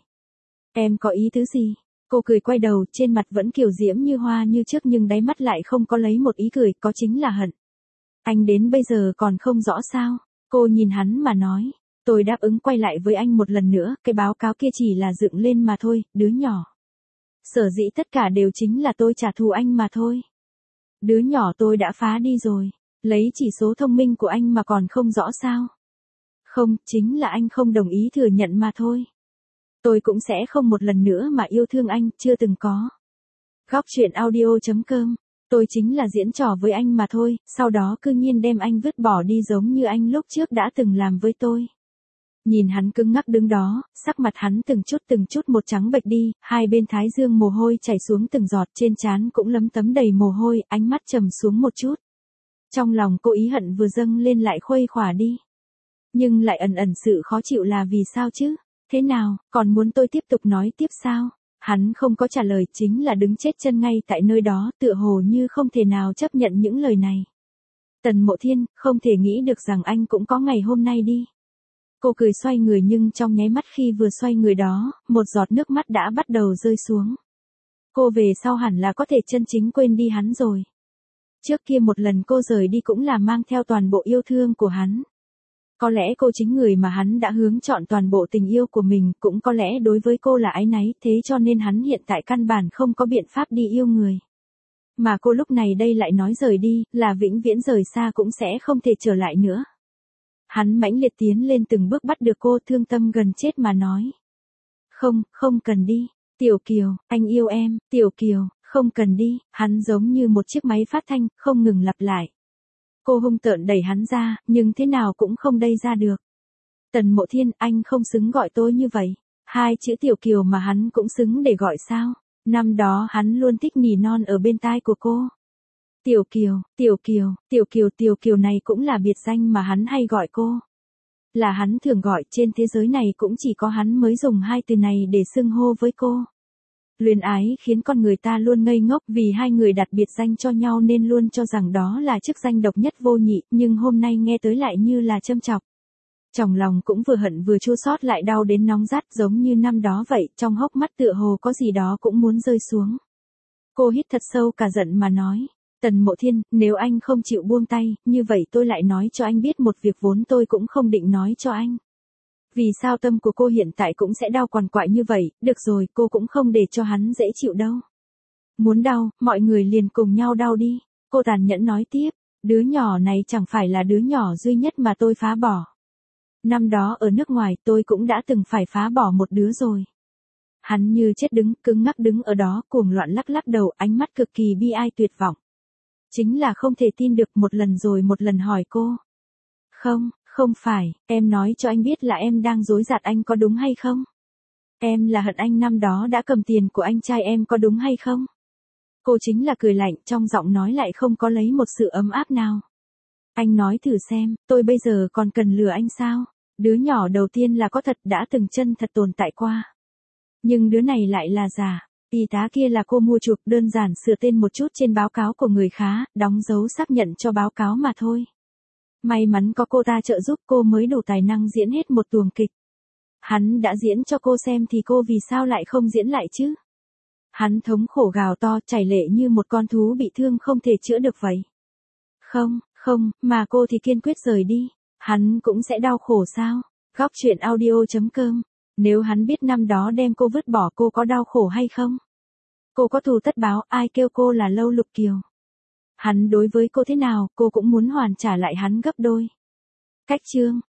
Em có ý tứ gì? Cô cười quay đầu, trên mặt vẫn kiều diễm như hoa như trước nhưng đáy mắt lại không có lấy một ý cười, có chính là hận. Anh đến bây giờ còn không rõ sao? Cô nhìn hắn mà nói. Tôi đáp ứng quay lại với anh một lần nữa, cái báo cáo kia chỉ là dựng lên mà thôi, đứa nhỏ. Sở dĩ tất cả đều chính là tôi trả thù anh mà thôi. Đứa nhỏ tôi đã phá đi rồi, lấy chỉ số thông minh của anh mà còn không rõ sao? Không, chính là anh không đồng ý thừa nhận mà thôi. Tôi cũng sẽ không một lần nữa mà yêu thương anh, chưa từng có. Góc truyện audio chấm com. Tôi chính là diễn trò với anh mà thôi, sau đó cư nhiên đem anh vứt bỏ đi giống như anh lúc trước đã từng làm với tôi. Nhìn hắn cứng ngắc đứng đó, sắc mặt hắn từng chút từng chút một trắng bệch đi, hai bên thái dương mồ hôi chảy xuống từng giọt, trên trán cũng lấm tấm đầy mồ hôi, ánh mắt trầm xuống một chút. Trong lòng cô ý hận vừa dâng lên lại khuây khỏa đi. Nhưng lại ẩn ẩn sự khó chịu là vì sao chứ? Thế nào, còn muốn tôi tiếp tục nói tiếp sao? Hắn không có trả lời, chính là đứng chết chân ngay tại nơi đó, tựa hồ như không thể nào chấp nhận những lời này. Tần Mộ Thiên, không thể nghĩ được rằng anh cũng có ngày hôm nay đi. Cô cười xoay người nhưng trong nháy mắt khi vừa xoay người đó, một giọt nước mắt đã bắt đầu rơi xuống. Cô về sau hẳn là có thể chân chính quên đi hắn rồi. Trước kia một lần cô rời đi cũng là mang theo toàn bộ yêu thương của hắn. Có lẽ cô chính người mà hắn đã hướng chọn toàn bộ tình yêu của mình, cũng có lẽ đối với cô là áy náy, thế cho nên hắn hiện tại căn bản không có biện pháp đi yêu người. Mà cô lúc này đây lại nói rời đi, là vĩnh viễn rời xa cũng sẽ không thể trở lại nữa. Hắn mãnh liệt tiến lên từng bước bắt được cô, thương tâm gần chết mà nói. Không, không cần đi, Tiểu Kiều, anh yêu em, Tiểu Kiều, không cần đi, hắn giống như một chiếc máy phát thanh, không ngừng lặp lại. Cô hung tợn đẩy hắn ra, nhưng thế nào cũng không đây ra được. Tần Mộ Thiên, anh không xứng gọi tôi như vậy. Hai chữ Tiểu Kiều mà hắn cũng xứng để gọi sao? Năm đó hắn luôn thích nỉ non ở bên tai của cô. Tiểu Kiều, Tiểu Kiều, Tiểu Kiều, Tiểu Kiều này cũng là biệt danh mà hắn hay gọi cô. Là hắn thường gọi, trên thế giới này cũng chỉ có hắn mới dùng hai từ này để xưng hô với cô. Luyến ái khiến con người ta luôn ngây ngốc, vì hai người đặt biệt danh cho nhau nên luôn cho rằng đó là chức danh độc nhất vô nhị, nhưng hôm nay nghe tới lại như là châm chọc. Trong lòng cũng vừa hận vừa chua xót lại đau đến nóng rát giống như năm đó vậy, trong hốc mắt tựa hồ có gì đó cũng muốn rơi xuống. Cô hít thật sâu cả giận mà nói, Tần Mộ Thiên, nếu anh không chịu buông tay, như vậy tôi lại nói cho anh biết một việc vốn tôi cũng không định nói cho anh. Vì sao tâm của cô hiện tại cũng sẽ đau quằn quại như vậy, được rồi, cô cũng không để cho hắn dễ chịu đâu. Muốn đau, mọi người liền cùng nhau đau đi. Cô tàn nhẫn nói tiếp, đứa nhỏ này chẳng phải là đứa nhỏ duy nhất mà tôi phá bỏ. Năm đó ở nước ngoài tôi cũng đã từng phải phá bỏ một đứa rồi. Hắn như chết đứng, cứng ngắc đứng ở đó cuồng loạn lắc lắc đầu, ánh mắt cực kỳ bi ai tuyệt vọng. Chính là không thể tin được, một lần rồi một lần hỏi cô. Không, không phải, em nói cho anh biết là em đang dối gạt anh có đúng hay không? Em là hận anh năm đó đã cầm tiền của anh trai em có đúng hay không? Cô chính là cười lạnh, trong giọng nói lại không có lấy một sự ấm áp nào. Anh nói thử xem, tôi bây giờ còn cần lừa anh sao? Đứa nhỏ đầu tiên là có thật, đã từng chân thật tồn tại qua. Nhưng đứa này lại là giả. Y tá kia là cô mua chuộc, đơn giản sửa tên một chút trên báo cáo của người khá, đóng dấu xác nhận cho báo cáo mà thôi. May mắn có cô ta trợ giúp cô mới đủ tài năng diễn hết một tuồng kịch. Hắn đã diễn cho cô xem thì cô vì sao lại không diễn lại chứ? Hắn thống khổ gào to, chảy lệ như một con thú bị thương không thể chữa được vậy. Không, không, mà cô thì kiên quyết rời đi. Hắn cũng sẽ đau khổ sao? Góc truyện audio chấm com. Nếu hắn biết năm đó đem cô vứt bỏ, cô có đau khổ hay không? Cô có thù tất báo, ai kêu cô là Lâu Lục Kiều? Hắn đối với cô thế nào, cô cũng muốn hoàn trả lại hắn gấp đôi. Cách chương